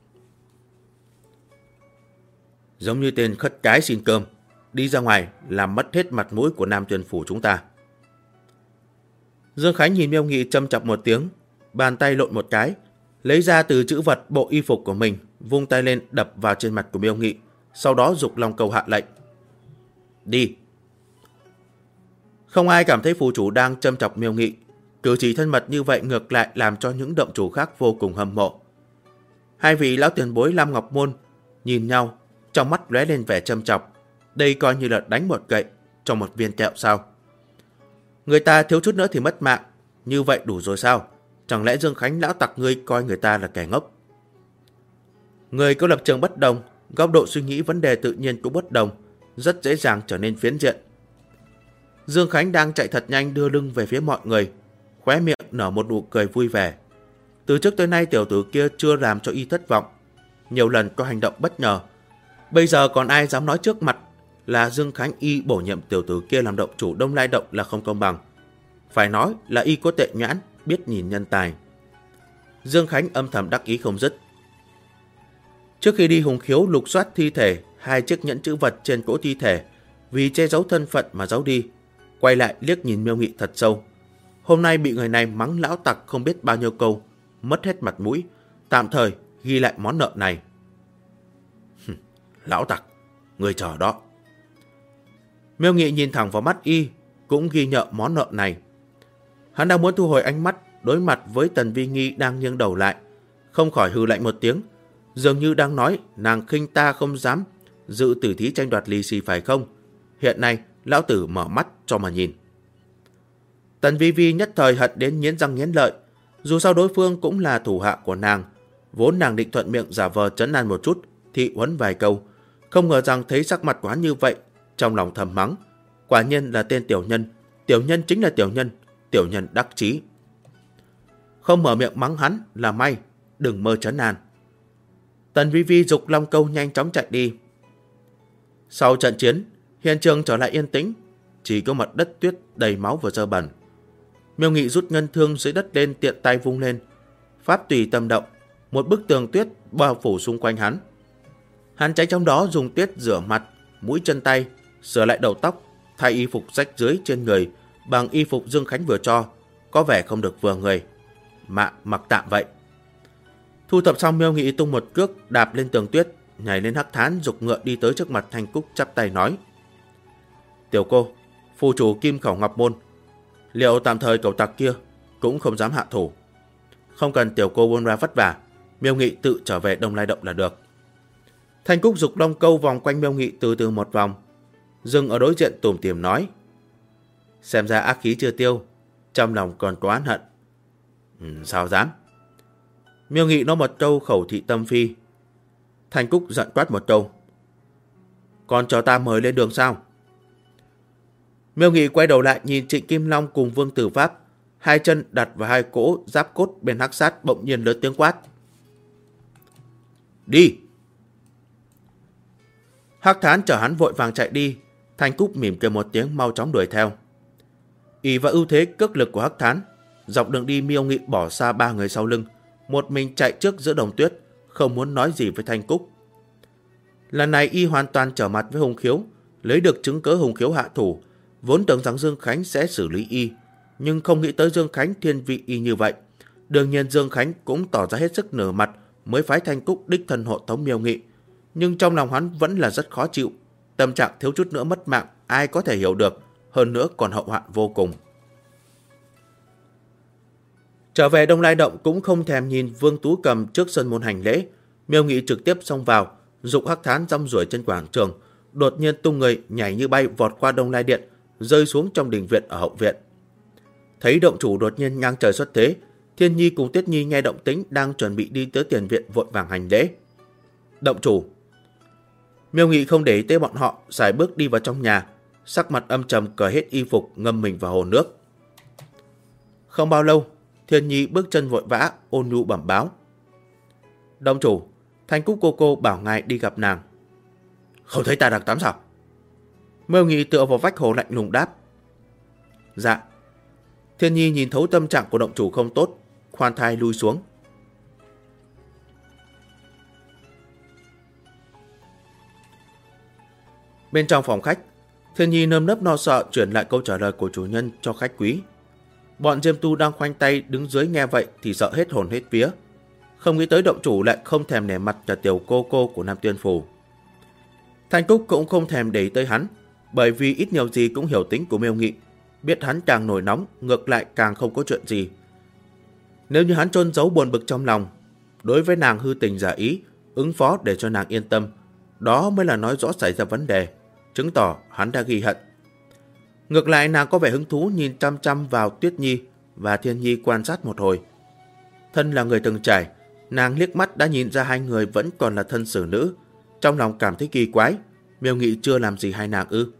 Giống như tên khất cái xin cơm, đi ra ngoài làm mất hết mặt mũi của Nam Tuyên Phủ chúng ta. Dương Khánh nhìn Miêu Nghị châm chọc một tiếng, bàn tay lộn một cái, lấy ra từ trữ vật bộ y phục của mình, vung tay lên đập vào trên mặt của Miêu Nghị, sau đó giục long cầu hạ lệnh. Đi. Không ai cảm thấy phù chủ đang châm chọc Miêu Nghị. Cử chỉ thân mật như vậy ngược lại làm cho những động chủ khác vô cùng hâm mộ. Hai vị lão tiền bối Lam Ngọc Môn nhìn nhau, trong mắt lóe lên vẻ châm chọc. Đây coi như là đánh một gậy cho một viên kẹo sao? Người ta thiếu chút nữa thì mất mạng, như vậy đủ rồi sao? Chẳng lẽ Dương Khánh lão tặc ngươi coi người ta là kẻ ngốc? Người có lập trường bất đồng, góc độ suy nghĩ vấn đề tự nhiên cũng bất đồng, rất dễ dàng trở nên phiến diện. Dương Khánh đang chạy thật nhanh đưa lưng về phía mọi người, khóe miệng nở một nụ cười vui vẻ. Từ trước tới nay tiểu tử kia chưa làm cho y thất vọng, nhiều lần có hành động bất ngờ. Bây giờ còn ai dám nói trước mặt là Dương Khánh y bổ nhiệm tiểu tử kia làm động chủ Đông Lai Động là không công bằng. Phải nói là y có tệ nhãn, biết nhìn nhân tài. Dương Khánh âm thầm đắc ý không dứt. Trước khi đi Hùng Khiếu lục soát thi thể, 2 chiếc nhẫn chữ vật trên cỗ thi thể vì che giấu thân phận mà giấu đi, quay lại liếc nhìn Miêu Nghị thật sâu. Hôm nay bị người này mắng lão tặc không biết bao nhiêu câu, mất hết mặt mũi, tạm thời ghi lại món nợ này. Lão tặc, người chờ đó. Miêu Nghị nhìn thẳng vào mắt y, cũng ghi nhận món nợ này. Hắn đang muốn thu hồi ánh mắt, đối mặt với Tần Vi Nghi đang nghiêng đầu lại, không khỏi hừ lạnh một tiếng, dường như đang nói nàng khinh ta không dám dự tử thí tranh đoạt lì xì phải không? Hiện nay lão tử mở mắt cho mà nhìn. Tần Vi Vi nhất thời hận đến nghiến răng nghiến lợi, dù sao đối phương cũng là thủ hạ của nàng, vốn nàng định thuận miệng giả vờ trấn an một chút, thị huấn vài câu, không ngờ rằng thấy sắc mặt của hắn như vậy, trong lòng thầm mắng, quả nhiên là tên tiểu nhân chính là tiểu nhân đắc chí. Không mở miệng mắng hắn là may, đừng mơ trấn an. Tần Vi Vi giục Long Câu nhanh chóng chạy đi. Sau trận chiến, hiện trường trở lại yên tĩnh, chỉ có mặt đất tuyết đầy máu và dơ bẩn. Miêu Nghị rút ngân thương dưới đất lên, tiện tay vung lên, pháp tùy tâm động, một bức tường tuyết bao phủ xung quanh hắn. Hắn tránh trong đó dùng tuyết rửa mặt, mũi chân tay, sửa lại đầu tóc, thay y phục rách rưới trên người bằng y phục Dương Khánh vừa cho, có vẻ không được vừa người, mặc tạm vậy. Thu thập xong, Miêu Nghị tung một cước đạp lên tường tuyết, nhảy lên hắc thán, giục ngựa đi tới trước mặt Thanh Cúc, chắp tay nói: Tiểu cô, phù chủ Kim Khẩu Ngọc Môn, liệu tạm thời cẩu tặc kia cũng không dám hạ thủ. Không cần tiểu cô buôn ra vất vả, Miêu Nghị tự trở về Đông Lai Động là được. Thanh Cúc giục Long Câu vòng quanh Miêu Nghị từ từ một vòng, dừng ở đối diện tủm tỉm nói: Xem ra ác khí chưa tiêu, trong lòng còn có oán hận. Sao dám? Miêu Nghị nói một câu khẩu thị tâm phi. Thanh Cúc giận quát một câu: Còn cho ta mời lên đường sao? Miêu Nghị quay đầu lại nhìn Trịnh Kim Long cùng Vương Tử Pháp, hai chân đặt vào hai cỗ giáp cốt bên hắc sát, bỗng nhiên lớn tiếng quát: Đi! Hắc thán chở hắn vội vàng chạy đi. Thanh Cúc mỉm cười một tiếng, mau chóng đuổi theo. Ỷ vào ưu thế cước lực của hắc thán, dọc đường đi Miêu Nghị bỏ xa 3 người sau lưng, một mình chạy trước giữa đồng tuyết, không muốn nói gì với Thanh Cúc. Lần này y hoàn toàn trở mặt với Hùng Khiếu, lấy được chứng cớ Hùng Khiếu hạ thủ, vốn tưởng rằng Dương Khánh sẽ xử lý y, nhưng không nghĩ tới Dương Khánh thiên vị y như vậy. Đương nhiên Dương Khánh cũng tỏ ra hết sức nở mặt, mới phái Thanh Cúc đích thân hộ tống Miêu Nghị, nhưng trong lòng hắn vẫn là rất khó chịu. Tâm trạng thiếu chút nữa mất mạng ai có thể hiểu được, hơn nữa còn hậu hoạn vô cùng. Trở về Đông Lai Động cũng không thèm nhìn Vương Tú Cầm trước sân môn hành lễ, Miêu Nghị trực tiếp xông vào, giục hắc thán rong ruổi trên quảng trường, đột nhiên tung người nhảy như bay vọt qua Đông Lai Điện, rơi xuống trong đình viện ở hậu viện. Thấy động chủ đột nhiên ngang trời xuất thế, Thiên Nhi cùng Tiết Nhi nghe động tĩnh đang chuẩn bị đi tới tiền viện vội vàng hành lễ. Động chủ! Miêu Nghị không để ý tới bọn họ, sải bước đi vào trong nhà, sắc mặt âm trầm cởi hết y phục, ngâm mình vào hồ nước. Không bao lâu, Thiên Nhi bước chân vội vã, ôn nhu bẩm báo: Động chủ, Thanh Cúc cô bảo ngài đi gặp nàng. Không thấy ta đang tắm sao? Miêu Nghị tựa vào vách hồ lạnh lùng đáp. Dạ. Thiên Nhi nhìn thấu tâm trạng của động chủ không tốt, khoan thai lui xuống. Bên trong phòng khách, Thiên Nhi nơm nớp lo sợ chuyển lại câu trả lời của chủ nhân cho khách quý. Bọn Diêm Tu đang khoanh tay đứng dưới nghe vậy thì sợ hết hồn hết vía. Không nghĩ tới động chủ lại không thèm nể mặt cho tiểu cô của Nam Tiên Phù. Thanh Cúc cũng không thèm để ý tới hắn, bởi vì ít nhiều gì cũng hiểu tính của Miêu Nghị. biết hắn càng nổi nóng, ngược lại càng không có chuyện gì. Nếu như hắn chôn giấu buồn bực trong lòng, đối với nàng hư tình giả ý, ứng phó để cho nàng yên tâm, đó mới là nói rõ xảy ra vấn đề, chứng tỏ hắn đã ghi hận. Ngược lại nàng có vẻ hứng thú nhìn chăm chăm vào Tuyết Nhi và Thiên Nhi quan sát một hồi. Thân là người từng trải, nàng liếc mắt đã nhìn ra hai người vẫn còn là thân xử nữ, trong lòng cảm thấy kỳ quái. Miêu Nghị chưa làm gì hai nàng ư?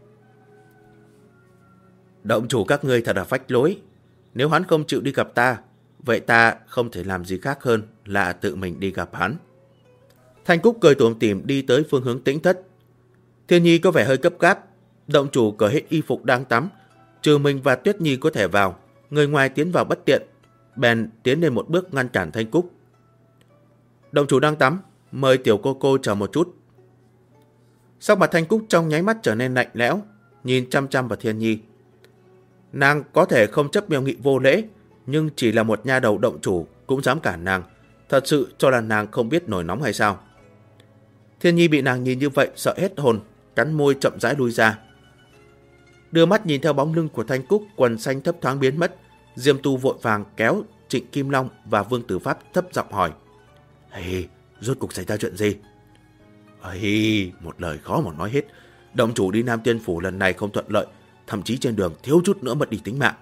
Động chủ các ngươi thật là phách lối. Nếu hắn không chịu đi gặp ta, vậy ta không thể làm gì khác hơn là tự mình đi gặp hắn. Thanh Cúc cười tủm tỉm đi tới phương hướng Tĩnh Thất. Thiên Nhi có vẻ hơi gấp gáp. Động chủ cởi hết y phục đang tắm, trừ mình và Tuyết Nhi có thể vào, người ngoài tiến vào bất tiện. Bèn tiến lên một bước ngăn cản Thanh Cúc. Động chủ đang tắm, mời tiểu cô chờ một chút. Sắc mặt Thanh Cúc trong nháy mắt trở nên lạnh lẽo, nhìn chăm chăm vào Thiên Nhi. Nàng có thể không chấp Miêu Nghị vô lễ, nhưng chỉ là một nha đầu động chủ cũng dám cản nàng, thật sự cho là nàng không biết nổi nóng hay sao? Thiên Nhi bị nàng nhìn như vậy sợ hết hồn, cắn môi chậm rãi lui ra. Đưa mắt nhìn theo bóng lưng của Thanh Cúc quần xanh thấp thoáng biến mất, Diêm Tu vội vàng kéo Trịnh Kim Long và Vương Tử Pháp thấp giọng hỏi: "Hey, rốt cuộc xảy ra chuyện gì?" Một lời khó mà nói hết. Động chủ đi Nam Tiên Phủ lần này không thuận lợi, thậm chí trên đường thiếu chút nữa mất đi tính mạng.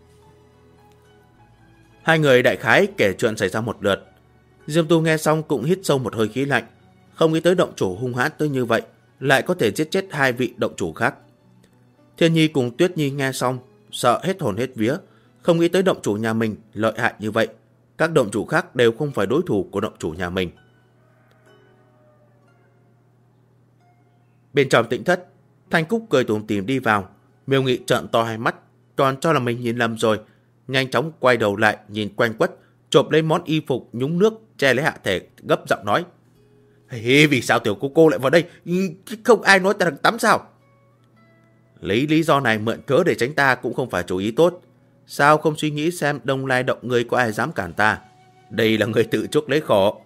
Hai người đại khái kể chuyện xảy ra một lượt. Diêm Tu nghe xong cũng hít sâu một hơi khí lạnh, không nghĩ tới động chủ hung hãn tới như vậy, lại có thể giết chết hai vị động chủ khác. Thiên Nhi cùng Tuyết Nhi nghe xong sợ hết hồn hết vía, không nghĩ tới động chủ nhà mình lợi hại như vậy. Các động chủ khác đều không phải đối thủ của động chủ nhà mình. Bên trong Tĩnh Thất, Thanh Cúc cười tủm tỉm đi vào. Miêu Nghị trợn to hai mắt, còn cho là mình nhìn lầm rồi, nhanh chóng quay đầu lại nhìn quanh quất, chộp lấy món y phục nhúng nước che lấy hạ thể, gấp giọng nói: Vì sao tiểu cô lại vào đây? Không ai nói ta đang tắm sao? Lấy lý do này mượn cớ để tránh ta cũng không phải chủ ý tốt. Sao không suy nghĩ xem Đông Lai động người có ai dám cản ta? Đây là người tự chuốc lấy khổ.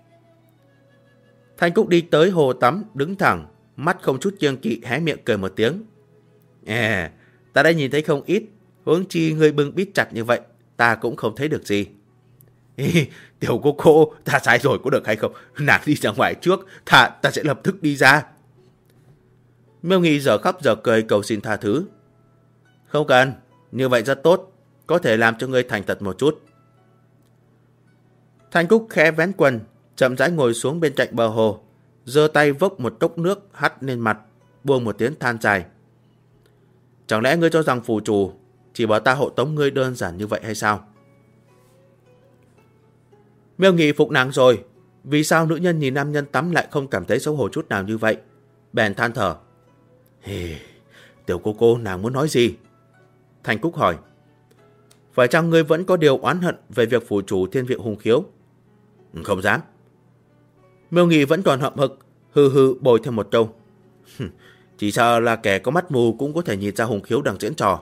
Thanh Cúc đi tới hồ tắm, đứng thẳng, mắt không chút kiêng kỵ hé miệng cười một tiếng. Ta đã nhìn thấy không ít, huống chi ngươi bưng bít chặt như vậy, ta cũng không thấy được gì. Tiểu cô, ta sai rồi có được hay không? Nàng đi ra ngoài trước, ta sẽ lập tức đi ra. Miêu Nghị giờ khóc giờ cười cầu xin tha thứ. Không cần, như vậy rất tốt, có thể làm cho ngươi thành thật một chút. Thanh Cúc khẽ vén quần, chậm rãi ngồi xuống bên cạnh bờ hồ, giơ tay vốc một cốc nước hắt lên mặt, buông một tiếng than dài. Chẳng lẽ ngươi cho rằng phù chủ chỉ bảo ta hộ tống ngươi đơn giản như vậy hay sao? Miêu Nghị phục nàng rồi, vì sao nữ nhân nhìn nam nhân tắm lại không cảm thấy xấu hổ chút nào như vậy? Bèn than thở. Tiểu cô nàng muốn nói gì? Thanh Cúc hỏi. Phải chăng ngươi vẫn có điều oán hận về việc phủ chủ Thiên Viện Hùng Khiếu? Không dám. Miêu Nghị vẫn còn hậm hực, hừ bồi thêm một câu. Chỉ sợ là kẻ có mắt mù cũng có thể nhìn ra Hùng Khiếu đang diễn trò.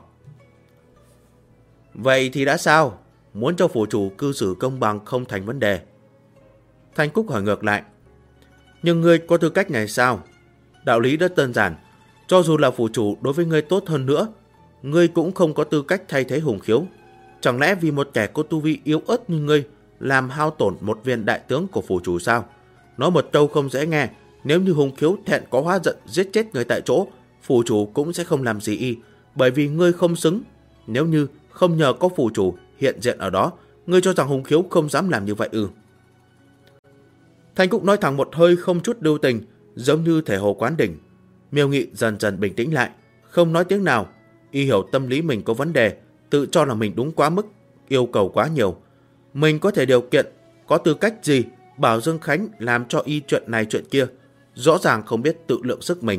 Vậy thì đã sao? Muốn cho phủ chủ cư xử công bằng không thành vấn đề. Thanh Cúc hỏi ngược lại. Nhưng ngươi có tư cách này sao? Đạo lý rất đơn giản. Cho dù là phủ chủ đối với ngươi tốt hơn nữa, ngươi cũng không có tư cách thay thế Hùng Khiếu. Chẳng lẽ vì một kẻ có tu vi yếu ớt như ngươi làm hao tổn một viên đại tướng của phủ chủ sao? Nói một câu không dễ nghe, nếu như Hùng Khiếu thẹn có hóa giận giết chết người tại chỗ, phủ chủ cũng sẽ không làm gì y, bởi vì ngươi không xứng. Nếu như không nhờ có phủ chủ hiện diện ở đó, ngươi cho rằng Hùng Khiếu không dám làm như vậy ư? Thanh Cúc nói thẳng một hơi không chút lưu tình, giống như thể hồ quán đỉnh. Miêu Nghị dần dần bình tĩnh lại, không nói tiếng nào. Y hiểu tâm lý mình có vấn đề, tự cho là mình đúng quá mức, yêu cầu quá nhiều. Mình có thể điều kiện, có tư cách gì bảo Dương Khánh làm cho y chuyện này chuyện kia, rõ ràng không biết tự lượng sức mình.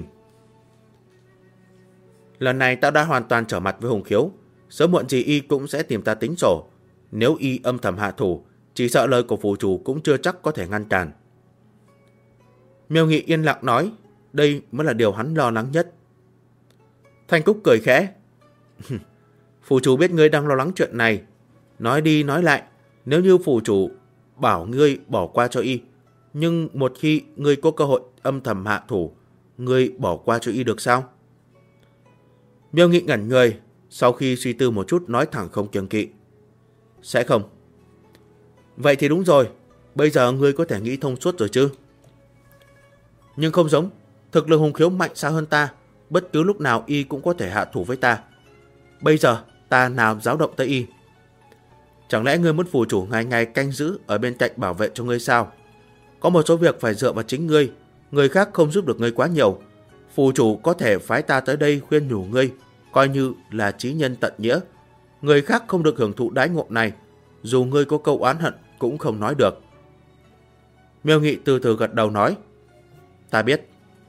Lần này tao đã hoàn toàn trở mặt với Hùng Khiếu, sớm muộn gì y cũng sẽ tìm ta tính sổ. Nếu y âm thầm hạ thủ, chỉ sợ lời của phủ chủ cũng chưa chắc có thể ngăn cản. Miêu Nghị yên lặng nói, đây mới là điều hắn lo lắng nhất. Thanh Cúc cười khẽ. Phủ chủ biết ngươi đang lo lắng chuyện này. Nói đi nói lại, nếu như phủ chủ bảo ngươi bỏ qua cho y, nhưng một khi ngươi có cơ hội âm thầm hạ thủ, ngươi bỏ qua cho y được sao? Miêu Nghị ngẩn người, Sau khi suy tư một chút nói thẳng không kiêng kỵ. Sẽ không. Vậy thì đúng rồi, bây giờ ngươi có thể nghĩ thông suốt rồi chứ? Nhưng không giống, thực lực Hùng Khiếu mạnh xa hơn ta, bất cứ lúc nào y cũng có thể hạ thủ với ta. Bây giờ ta nào dám động tới y? Chẳng lẽ ngươi muốn phù chủ ngày ngày canh giữ ở bên cạnh bảo vệ cho ngươi sao? Có một số việc phải dựa vào chính ngươi, người khác không giúp được ngươi quá nhiều. Phù chủ có thể phái ta tới đây khuyên nhủ ngươi, coi như là chí nhân tận nghĩa. Người khác không được hưởng thụ đãi ngộ này, dù ngươi có câu oán hận cũng không nói được. Miêu Nghị từ từ gật đầu nói. Ta biết.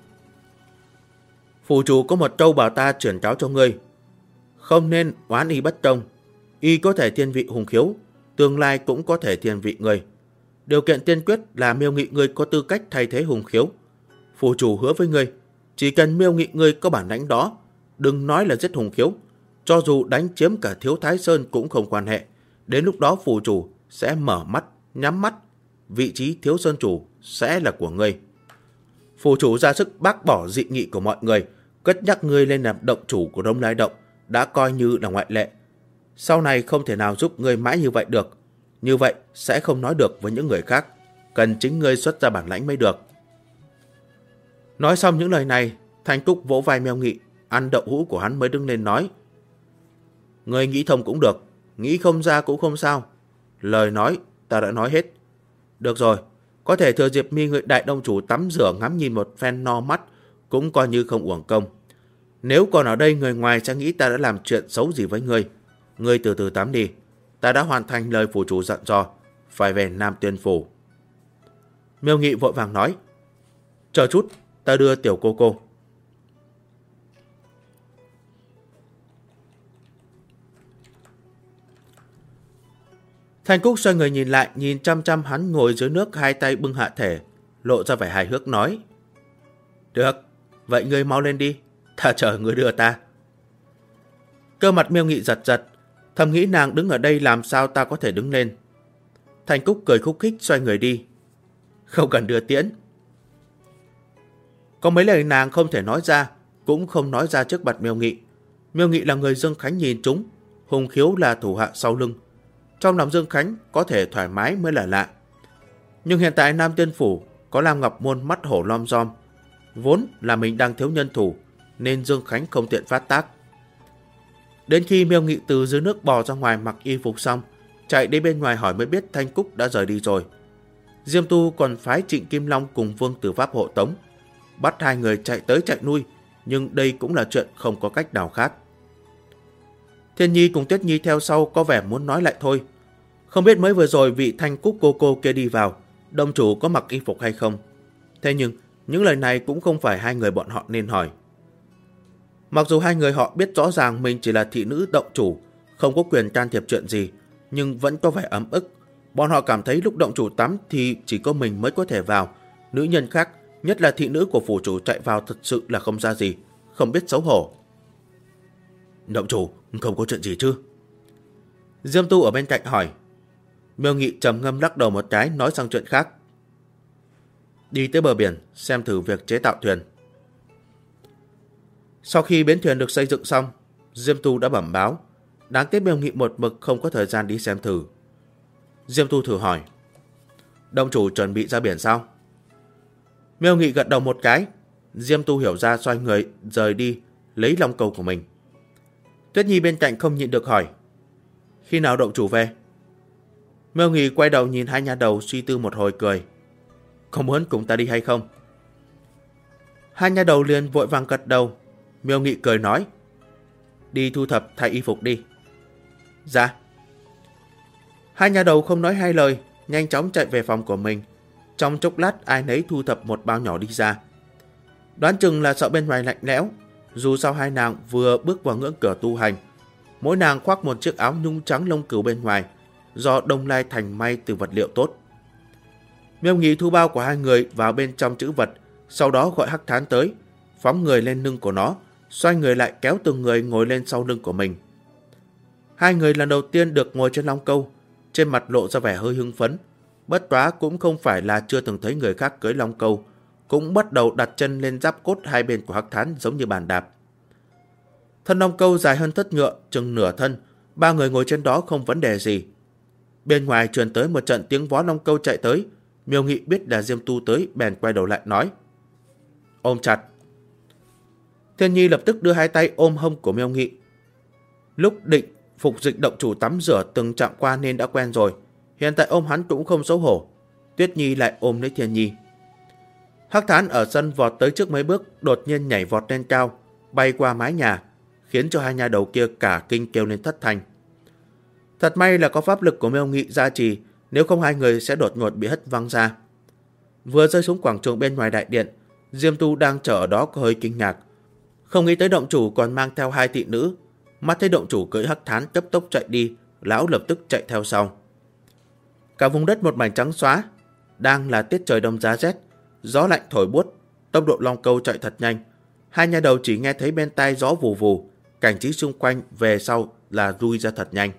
Phù chủ có một câu bảo ta chuyển cáo cho ngươi. Không nên oán y bất công. Y có thể thiên vị Hùng Khiếu, tương lai cũng có thể thiên vị ngươi. Điều kiện tiên quyết là Miêu Nghị ngươi có tư cách thay thế Hùng Khiếu. Phù chủ hứa với ngươi, chỉ cần Miêu Nghị ngươi có bản lãnh đó, đừng nói là giết Hùng Khiếu, cho dù đánh chiếm cả Thiếu Thái Sơn cũng không quan hệ. Đến lúc đó phù chủ sẽ mở mắt, nhắm mắt, vị trí Thiếu Sơn chủ sẽ là của ngươi. Phù chủ ra sức bác bỏ dị nghị của mọi người, cất nhắc ngươi lên làm động chủ của Đông Lai Động, đã coi như là ngoại lệ. Sau này không thể nào giúp ngươi mãi như vậy được. Như vậy sẽ không nói được với những người khác, cần chính ngươi xuất ra bản lãnh mới được. Nói xong những lời này, Thanh Cúc vỗ vai Miêu Nghị, ăn đậu hũ của hắn mới đứng lên nói. Ngươi nghĩ thông cũng được, nghĩ không ra cũng không sao. Lời nói ta đã nói hết. Được rồi, có thể thừa dịp mi người đại đông chủ tắm rửa ngắm nhìn một phen no mắt, cũng coi như không uổng công. Nếu còn ở đây người ngoài sẽ nghĩ ta đã làm chuyện xấu gì với ngươi. Ngươi từ từ tắm đi, ta đã hoàn thành lời phù chủ dặn dò, phải về Nam Tiên Phủ. Miêu Nghị vội vàng nói. Chờ chút, ta đưa tiểu cô cô. Thanh Cúc xoay người nhìn lại, nhìn chăm chăm hắn ngồi dưới nước, hai tay bưng hạ thể, lộ ra vẻ hài hước nói. Được, vậy ngươi mau lên đi, ta chờ ngươi đưa ta. Cơ mặt Miêu Nghị giật giật, thầm nghĩ nàng đứng ở đây làm sao ta có thể đứng lên. Thanh Cúc cười khúc khích xoay người đi. Không cần đưa tiễn. Có mấy lời nàng không thể nói ra, cũng không nói ra trước mặt Miêu Nghị. Miêu Nghị là người Dương Khánh nhìn trúng, Hùng Khiếu là thủ hạ sau lưng. Trong lòng Dương Khánh có thể thoải mái mới là lạ. Nhưng hiện tại Nam Tiên Phủ có Lam Ngọc Môn mắt hổ lom rom, vốn là mình đang thiếu nhân thủ, nên Dương Khánh không tiện phát tác. Đến khi Miêu Nghị từ dưới nước bò ra ngoài mặc y phục xong, chạy đến bên ngoài hỏi mới biết Thanh Cúc đã rời đi rồi. Diêm Tu còn phái Trịnh Kim Long cùng Vương Tử Pháp hộ tống, bắt hai người chạy tới chạy lui, nhưng đây cũng là chuyện không có cách nào khác. Thiên Nhi cùng Tuyết Nhi theo sau có vẻ muốn nói lại thôi. Không biết mới vừa rồi vị Thanh Cúc cô cô kia đi vào, đông chủ có mặc y phục hay không. Thế nhưng những lời này cũng không phải hai người bọn họ nên hỏi. Mặc dù hai người họ biết rõ ràng mình chỉ là thị nữ động chủ, không có quyền can thiệp chuyện gì, nhưng vẫn có vẻ ấm ức. Bọn họ cảm thấy lúc động chủ tắm thì chỉ có mình mới có thể vào. Nữ nhân khác, nhất là thị nữ của phủ chủ chạy vào thật sự là không ra gì, không biết xấu hổ. Động chủ, không có chuyện gì chứ? Diêm Tu ở bên cạnh hỏi. Miêu Nghị trầm ngâm lắc đầu một cái, nói sang chuyện khác. Đi tới bờ biển, xem thử việc chế tạo thuyền. Sau khi bến thuyền được xây dựng xong, Diêm Tu đã bẩm báo. Đáng tiếc Miêu Nghị một mực không có thời gian đi xem thử. Diêm Tu thử hỏi. Động chủ chuẩn bị ra biển sao? Miêu Nghị gật đầu một cái. Diêm Tu hiểu ra, xoay người rời đi, lấy long câu của mình. Tuyết Nhi bên cạnh không nhịn được hỏi. Khi nào động chủ về? Miêu Nghị quay đầu nhìn hai nha đầu, suy tư một hồi cười. Có muốn cùng ta đi hay không? Hai nha đầu liền vội vàng gật đầu. Miêu Nghị cười nói. Đi thu thập thay y phục đi. Dạ. Hai nha đầu không nói hai lời, nhanh chóng chạy về phòng của mình. Trong chốc lát ai nấy thu thập một bao nhỏ đi ra. Đoán chừng là sợ bên ngoài lạnh lẽo. Dù sao hai nàng vừa bước vào ngưỡng cửa tu hành, mỗi nàng khoác một chiếc áo nhung trắng lông cừu bên ngoài, do Đông Lai Thành may từ vật liệu tốt. Miêu Nghị thu bao của hai người vào bên trong trữ vật, sau đó gọi Hắc Thán tới, phóng người lên lưng của nó, xoay người lại kéo từng người ngồi lên sau lưng của mình. Hai người lần đầu tiên được ngồi trên long câu, trên mặt lộ ra vẻ hơi hưng phấn. Bất quá cũng không phải là chưa từng thấy người khác cưỡi long câu, cũng bắt đầu đặt chân lên giáp cốt hai bên của Hắc Thán giống như bàn đạp. Thân long câu dài hơn thất ngựa chừng nửa thân, ba người ngồi trên đó không vấn đề gì. Bên ngoài truyền tới một trận tiếng vó long câu chạy tới. Miêu Nghị biết là Diêm Tu tới, bèn quay đầu lại nói: ôm chặt. Thiên Nhi lập tức đưa hai tay ôm hông của Miêu Nghị. Lúc định phục dịch động chủ tắm rửa từng chạm qua nên đã quen rồi, hiện tại ôm hắn cũng không xấu hổ. Tuyết Nhi lại ôm lấy Thiên Nhi. Hắc Thán ở sân vọt tới trước mấy bước, đột nhiên nhảy vọt lên cao, bay qua mái nhà, khiến cho hai nha đầu kia cả kinh kêu lên thất thanh. Thật may là có pháp lực của Miêu Nghị gia trì, nếu không hai người sẽ đột ngột bị hất văng ra. Vừa rơi xuống quảng trường bên ngoài đại điện, Diêm Tu đang chờ ở đó có hơi kinh ngạc, không nghĩ tới động chủ còn mang theo hai thị nữ. Mắt thấy động chủ cưỡi Hắc Thán cấp tốc chạy đi, lão lập tức chạy theo sau. Cả vùng đất một mảnh trắng xóa. Đang là tiết trời đông giá rét, gió lạnh thổi buốt, tốc độ long câu chạy thật nhanh. Hai nha đầu chỉ nghe thấy bên tai gió vù vù, cảnh trí xung quanh về sau là lui ra thật nhanh.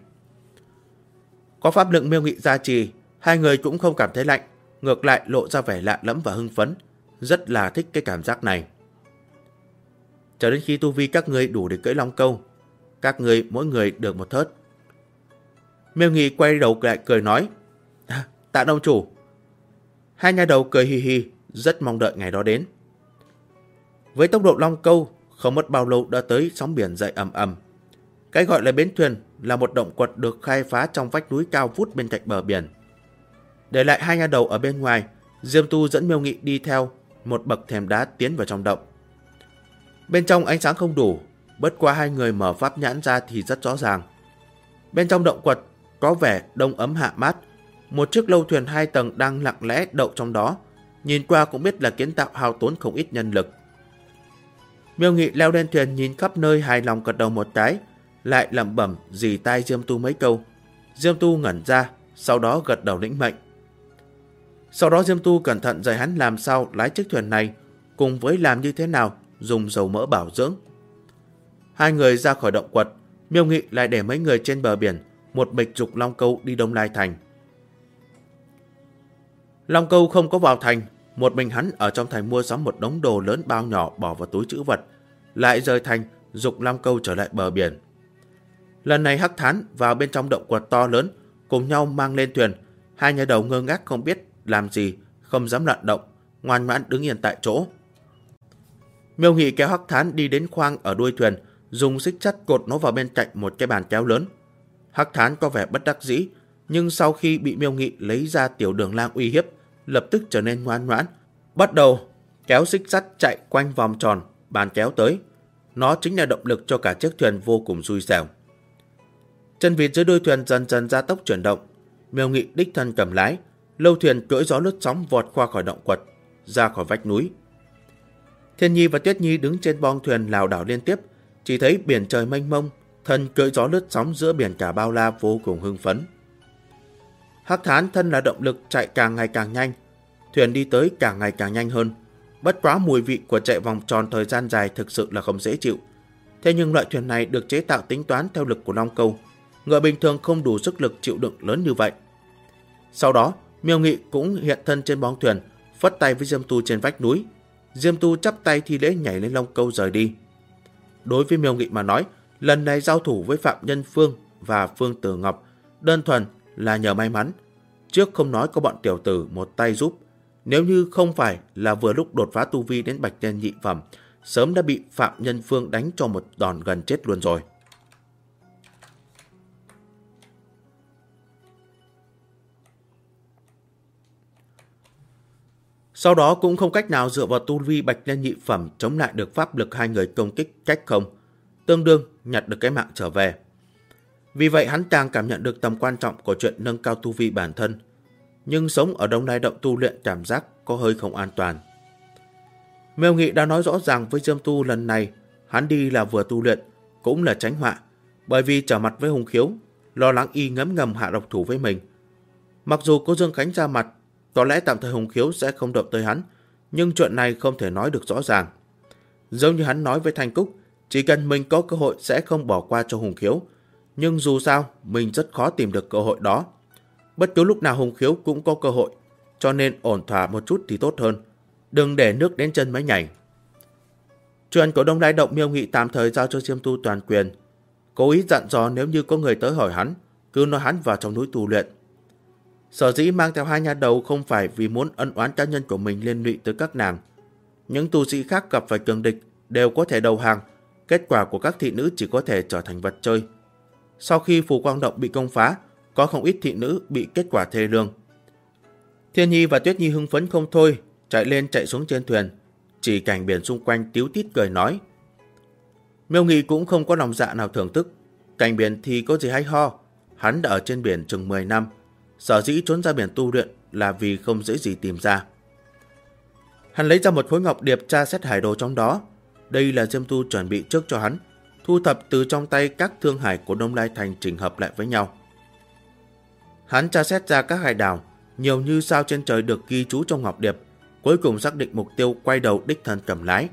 Có pháp lực Miêu Nghị gia trì, hai người cũng không cảm thấy lạnh, ngược lại lộ ra vẻ lạ lẫm và hưng phấn, rất là thích cái cảm giác này. Cho đến khi tu vi các ngươi đủ để cưỡi long câu, các ngươi mỗi người được một thớt. Miêu Nghị quay đầu lại cười nói: tạ đông chủ. Hai nha đầu cười hì hì, rất mong đợi ngày đó đến. Với tốc độ long câu, không mất bao lâu đã tới sóng biển dậy ầm ầm. Cái gọi là bến thuyền là một động quật được khai phá trong vách núi cao vút bên cạnh bờ biển. Để lại hai nha đầu ở bên ngoài, Diêm Tu dẫn Miêu Nghị đi theo một bậc thềm đá tiến vào trong động. Bên trong ánh sáng không đủ, bất quá hai người mở pháp nhãn ra thì rất rõ ràng. Bên trong động quật có vẻ đông ấm hạ mát. Một chiếc lâu thuyền 2 tầng đang lặng lẽ đậu trong đó, nhìn qua cũng biết là kiến tạo hao tốn không ít nhân lực. Miêu Nghị leo lên thuyền nhìn khắp nơi, hài lòng gật đầu một cái, lại lẩm bẩm rì tai Diêm Tu mấy câu. Diêm Tu ngẩn ra, sau đó gật đầu lĩnh mệnh. Sau đó Diêm Tu cẩn thận dạy hắn làm sao lái chiếc thuyền này, cùng với làm như thế nào dùng dầu mỡ bảo dưỡng. Hai người ra khỏi động quật, Miêu Nghị lại để mấy người trên bờ biển một mịch dục long câu đi Đông Lai Thành. Long câu không có vào thành, một mình hắn ở trong thành mua sắm một đống đồ lớn bao nhỏ bỏ vào túi trữ vật, lại rời thành dục long câu trở lại bờ biển. Lần này Hắc Thán vào bên trong động quật to lớn, cùng nhau mang lên thuyền. Hai nhà đầu ngơ ngác không biết làm gì, không dám lặn động, ngoan ngoãn đứng yên tại chỗ. Miêu Nghị kéo Hắc Thán đi đến khoang ở đuôi thuyền, dùng xích sắt cột nó vào bên cạnh một cái bàn kéo lớn. Hắc Thán có vẻ bất đắc dĩ, nhưng sau khi bị Miêu Nghị lấy ra tiểu đường lang uy hiếp, lập tức trở nên ngoan ngoãn, bắt đầu kéo xích sắt chạy quanh vòng tròn bàn kéo tới. Nó chính là động lực cho cả chiếc thuyền vô cùng xui xẻo. Chân vịt dưới đuôi thuyền dần dần gia tốc chuyển động. Miêu Nghị đích thân cầm lái, lâu thuyền cưỡi gió lướt sóng vọt qua khỏi động quật, ra khỏi vách núi. Thiên Nhi và Tuyết Nhi đứng trên bong thuyền lảo đảo liên tiếp, chỉ thấy biển trời mênh mông, thân cưỡi gió lướt sóng giữa biển cả bao la vô cùng hưng phấn. Hắc Thán thân là động lực chạy càng ngày càng nhanh, thuyền đi tới càng ngày càng nhanh hơn. Bất quá mùi vị của chạy vòng tròn thời gian dài thực sự là không dễ chịu. Thế nhưng loại thuyền này được chế tạo tính toán theo lực của long câu, ngựa bình thường không đủ sức lực chịu đựng lớn như vậy. Sau đó, Miêu Nghị cũng hiện thân trên bong thuyền, phất tay với Diêm Tu trên vách núi. Diêm Tu chắp tay thi lễ nhảy lên long câu rời đi. Đối với Miêu Nghị mà nói, lần này giao thủ với Phạm Nhân Phương và Phương Tử Ngọc đơn thuần là nhờ may mắn. Trước không nói có bọn tiểu tử một tay giúp, nếu như không phải là vừa lúc đột phá tu vi đến bạch tiên nhị phẩm, sớm đã bị Phạm Nhân Phương đánh cho một đòn gần chết luôn rồi. Sau đó cũng không cách nào dựa vào tu vi bạch tiên nhị phẩm chống lại được pháp lực hai người công kích cách không, tương đương nhặt được cái mạng trở về. Vì vậy hắn càng cảm nhận được tầm quan trọng của chuyện nâng cao tu vi bản thân. Nhưng sống ở Đông Lai Động tu luyện cảm giác có hơi không an toàn. Miêu Nghị đã nói rõ ràng với Diêm Tu lần này hắn đi là vừa tu luyện, cũng là tránh họa, bởi vì trở mặt với Hùng Khiếu, lo lắng y ngấm ngầm hạ độc thủ với mình. Mặc dù có Dương Khánh ra mặt, có lẽ tạm thời Hùng Khiếu sẽ không động tới hắn, nhưng chuyện này không thể nói được rõ ràng. Giống như hắn nói với Thanh Cúc, chỉ cần mình có cơ hội sẽ không bỏ qua cho Hùng Khiếu, nhưng dù sao mình rất khó tìm được cơ hội đó. Bất cứ lúc nào Hùng Khiếu cũng có cơ hội, cho nên ổn thỏa một chút thì tốt hơn, đừng để nước đến chân mới nhảy. Chuyện của Đông Lai Động Miêu Nghị tạm thời giao cho Diêm Tu toàn quyền, cố ý dặn dò nếu như có người tới hỏi hắn, cứ nói hắn vào trong núi tu luyện. Sở dĩ mang theo hai nha đầu không phải vì muốn ân oán cá nhân của mình liên lụy tới các nàng. Những tu sĩ khác gặp phải cường địch đều có thể đầu hàng, kết quả của các thị nữ chỉ có thể trở thành vật chơi. Sau khi Phù Quang Động bị công phá, có không ít thị nữ bị kết quả thê lương. Thiên Nhi và Tuyết Nhi hưng phấn không thôi, chạy lên chạy xuống trên thuyền, chỉ cảnh biển xung quanh tíu tít cười nói. Miêu Nghị cũng không có lòng dạ nào thưởng thức, cảnh biển thì có gì hay ho, hắn đã ở trên biển chừng 10 năm, sở dĩ trốn ra biển tu luyện là vì không dễ gì tìm ra. Hắn lấy ra một khối ngọc điệp tra xét hải đồ trong đó, đây là Diêm Tu chuẩn bị trước cho hắn, thu thập từ trong tay các thương hải của Đông Lai Thành chỉnh hợp lại với nhau. Hắn tra xét ra các hải đảo, nhiều như sao trên trời được ghi chú trong ngọc điệp, cuối cùng xác định mục tiêu quay đầu đích thân cầm lái.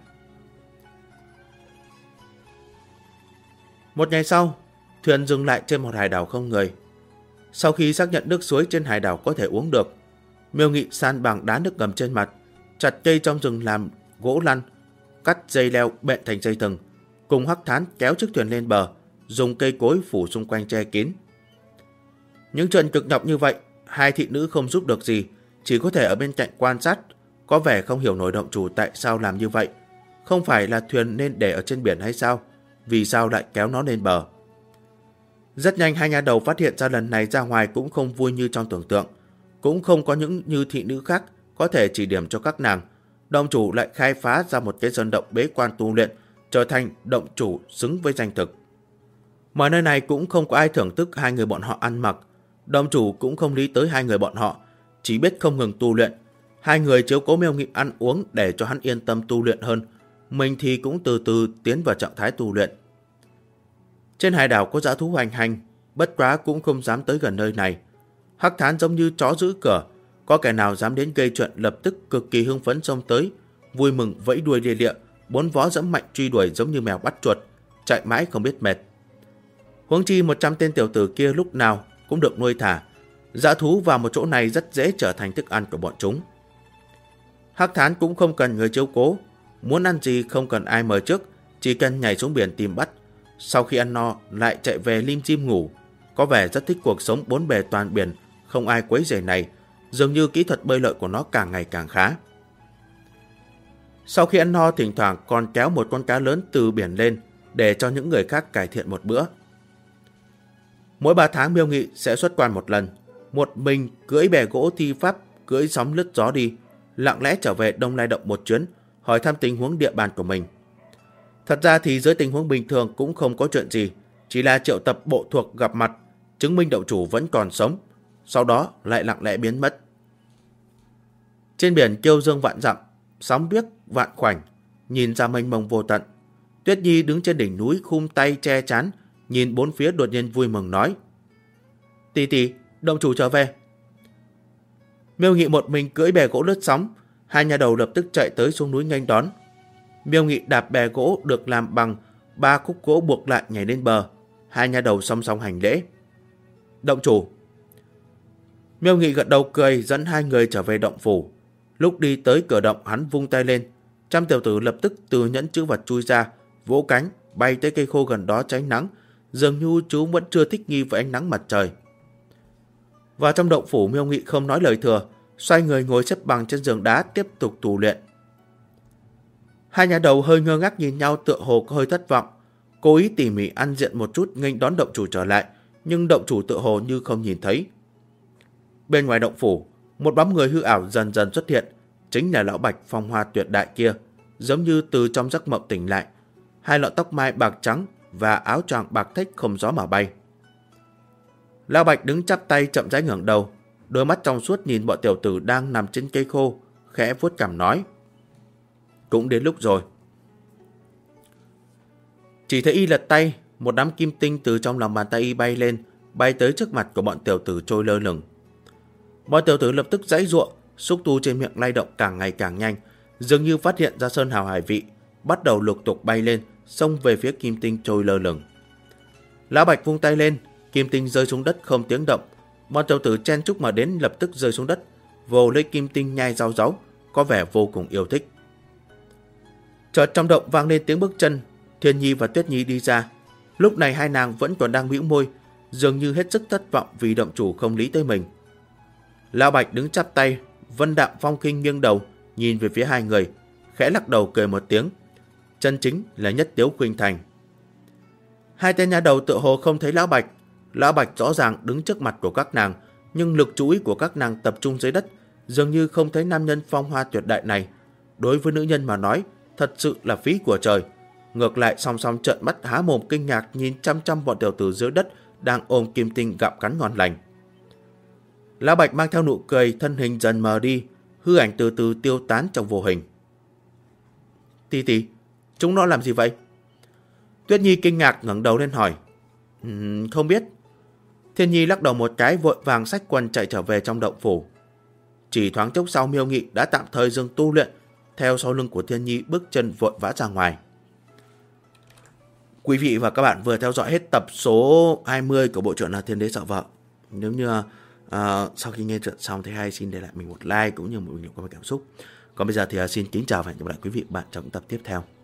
Một ngày sau, thuyền dừng lại trên một hải đảo không người. Sau khi xác nhận nước suối trên hải đảo có thể uống được, Miêu Nghị san bằng đá nước ngầm trên mặt, chặt cây trong rừng làm gỗ lăn, cắt dây leo bện thành dây thừng, cùng Hắc Thán kéo chiếc thuyền lên bờ, dùng cây cối phủ xung quanh che kín. Những chuyện cực nhọc như vậy, hai thị nữ không giúp được gì, chỉ có thể ở bên cạnh quan sát, có vẻ không hiểu nổi động chủ tại sao làm như vậy. Không phải là thuyền nên để ở trên biển hay sao? Vì sao lại kéo nó lên bờ? Rất nhanh hai nha đầu phát hiện ra lần này ra ngoài cũng không vui như trong tưởng tượng, cũng không có những như thị nữ khác có thể chỉ điểm cho các nàng. Động chủ lại khai phá ra một cái sơn động bế quan tu luyện, trở thành động chủ xứng với danh thực. Mà nơi này cũng không có ai thưởng thức hai người bọn họ ăn mặc, động chủ cũng không lý tới hai người bọn họ, chỉ biết không ngừng tu luyện. Hai người chiếu cố Miêu Nghị ăn uống để cho hắn yên tâm tu luyện hơn, mình thì cũng từ từ tiến vào trạng thái tu luyện. Trên hải đảo có dã thú hoành hành, bất quá cũng không dám tới gần nơi này. Hắc Thán giống như chó giữ cửa, có kẻ nào dám đến gây chuyện lập tức cực kỳ hưng phấn xông tới, vui mừng vẫy đuôi lia lịa, bốn vó dẫm mạnh truy đuổi giống như mèo bắt chuột, chạy mãi không biết mệt. Huống chi 100 tên tiểu tử kia lúc nào cũng được nuôi thả, dã thú vào một chỗ này rất dễ trở thành thức ăn của bọn chúng. Hắc Thán cũng không cần người chiếu cố, muốn ăn gì không cần ai mời trước, chỉ cần nhảy xuống biển tìm bắt. Sau khi ăn no lại chạy về lim dim ngủ, có vẻ rất thích cuộc sống bốn bề toàn biển, không ai quấy rầy này, dường như kỹ thuật bơi lội của nó càng ngày càng khá. Sau khi ăn no, thỉnh thoảng còn kéo một con cá lớn từ biển lên để cho những người khác cải thiện một bữa. Mỗi 3 tháng Miêu Nghị sẽ xuất quan một lần, một mình cưỡi bè gỗ thi pháp, cưỡi sóng lướt gió đi, lặng lẽ trở về Đông Lai Động một chuyến, hỏi thăm tình huống địa bàn của mình. Thật ra thì dưới tình huống bình thường cũng không có chuyện gì, chỉ là triệu tập bộ thuộc gặp mặt, chứng minh động chủ vẫn còn sống, sau đó lại lặng lẽ biến mất. Trên biển kêu dương vạn dặm, sóng biếc vạn khoảnh, nhìn ra mênh mông vô tận. Tuyết Nhi đứng trên đỉnh núi khum tay che chán, nhìn bốn phía đột nhiên vui mừng nói: "Tỷ tỷ, động chủ trở về." Miêu Nghị một mình cưỡi bè gỗ lướt sóng, hai nha đầu lập tức chạy tới xuống núi nghênh đón. Miêu Nghị đạp bè gỗ được làm bằng 3 khúc gỗ buộc lại nhảy lên bờ, hai nha đầu song song hành lễ. "Động chủ." Miêu Nghị gật đầu cười dẫn hai người trở về động phủ. Lúc đi tới cửa động, hắn vung tay lên, trăm tiểu tử lập tức từ nhẫn chữ vật chui ra, vỗ cánh bay tới cây khô gần đó tránh nắng, dường như chúng vẫn chưa thích nghi với ánh nắng mặt trời. Vào trong động phủ, Miêu Nghị không nói lời thừa, xoay người ngồi xếp bằng trên giường đá tiếp tục tu luyện. Hai nhà đầu hơi ngơ ngác nhìn nhau, tựa hồ có hơi thất vọng, cố ý tỉ mỉ ăn diện một chút nghênh đón động chủ trở lại, nhưng động chủ tựa hồ như không nhìn thấy. Bên ngoài động phủ, một bóng người hư ảo dần dần xuất hiện, chính là lão Bạch phong hoa tuyệt đại kia, giống như từ trong giấc mộng tỉnh lại, hai lọn tóc mai bạc trắng và áo choàng bạc thách không gió mà bay. Lão Bạch đứng chắp tay chậm rãi ngẩng đầu, đôi mắt trong suốt nhìn bọn tiểu tử đang nằm trên cây khô, khẽ vuốt cằm nói: "Cũng đến lúc rồi." Chỉ thấy y lật tay, một đám kim tinh từ trong lòng bàn tay y bay lên, bay tới trước mặt của bọn tiểu tử trôi lơ lửng. Bọn tiểu tử lập tức giãy giụa, xúc tu trên miệng lay động càng ngày càng nhanh, dường như phát hiện ra sơn hào hải vị, bắt đầu lục tục bay lên, xông về phía kim tinh trôi lơ lửng. Lão Bạch vung tay lên, kim tinh rơi xuống đất không tiếng động. Bọn tiểu tử chen chúc mà đến lập tức rơi xuống đất, vồ lấy kim tinh nhai rau ráu, có vẻ vô cùng yêu thích. Chợt trong động vang lên tiếng bước chân, Thiên Nhi và Tuyết Nhi đi ra. Lúc này hai nàng vẫn còn đang bĩu môi, dường như hết sức thất vọng vì động chủ không lý tới mình. Lão Bạch đứng chắp tay, Vân Đạm Phong Khinh nghiêng đầu, nhìn về phía hai người, khẽ lắc đầu cười một tiếng. Chân chính là nhất tiếu khuynh thành. Hai tên nhà đầu tựa hồ không thấy Lão Bạch. Lão Bạch rõ ràng đứng trước mặt của các nàng, nhưng lực chú ý của các nàng tập trung dưới đất, dường như không thấy nam nhân phong hoa tuyệt đại này. Đối với nữ nhân mà nói, thật sự là phí của trời. Ngược lại song song trợn mắt há mồm kinh ngạc nhìn chăm chăm bọn tiểu tử dưới đất đang ôm kim tinh gặm cắn ngon lành. Lão Bạch mang theo nụ cười, thân hình dần mờ đi, hư ảnh từ từ tiêu tán trong vô hình. Tỷ tỷ, chúng nó làm gì vậy? Tuyết Nhi kinh ngạc ngẩng đầu lên hỏi. Không biết. Thiên Nhi lắc đầu một cái, vội vàng xách quần chạy trở về trong động phủ. Chỉ thoáng chốc sau, Miêu Nghị đã tạm thời dừng tu luyện, theo sau lưng của Thiên Nhi bước chân vội vã ra ngoài. Quý vị và các bạn vừa theo dõi hết tập số 20 của bộ truyện là Thiên Đế Sợ Vợ. Nếu như sau khi nghe truyện xong thấy hay, xin để lại mình một like cũng như một bình luận có cảm xúc. Còn bây giờ thì xin kính chào và hẹn gặp lại quý vị và các bạn trong tập tiếp theo.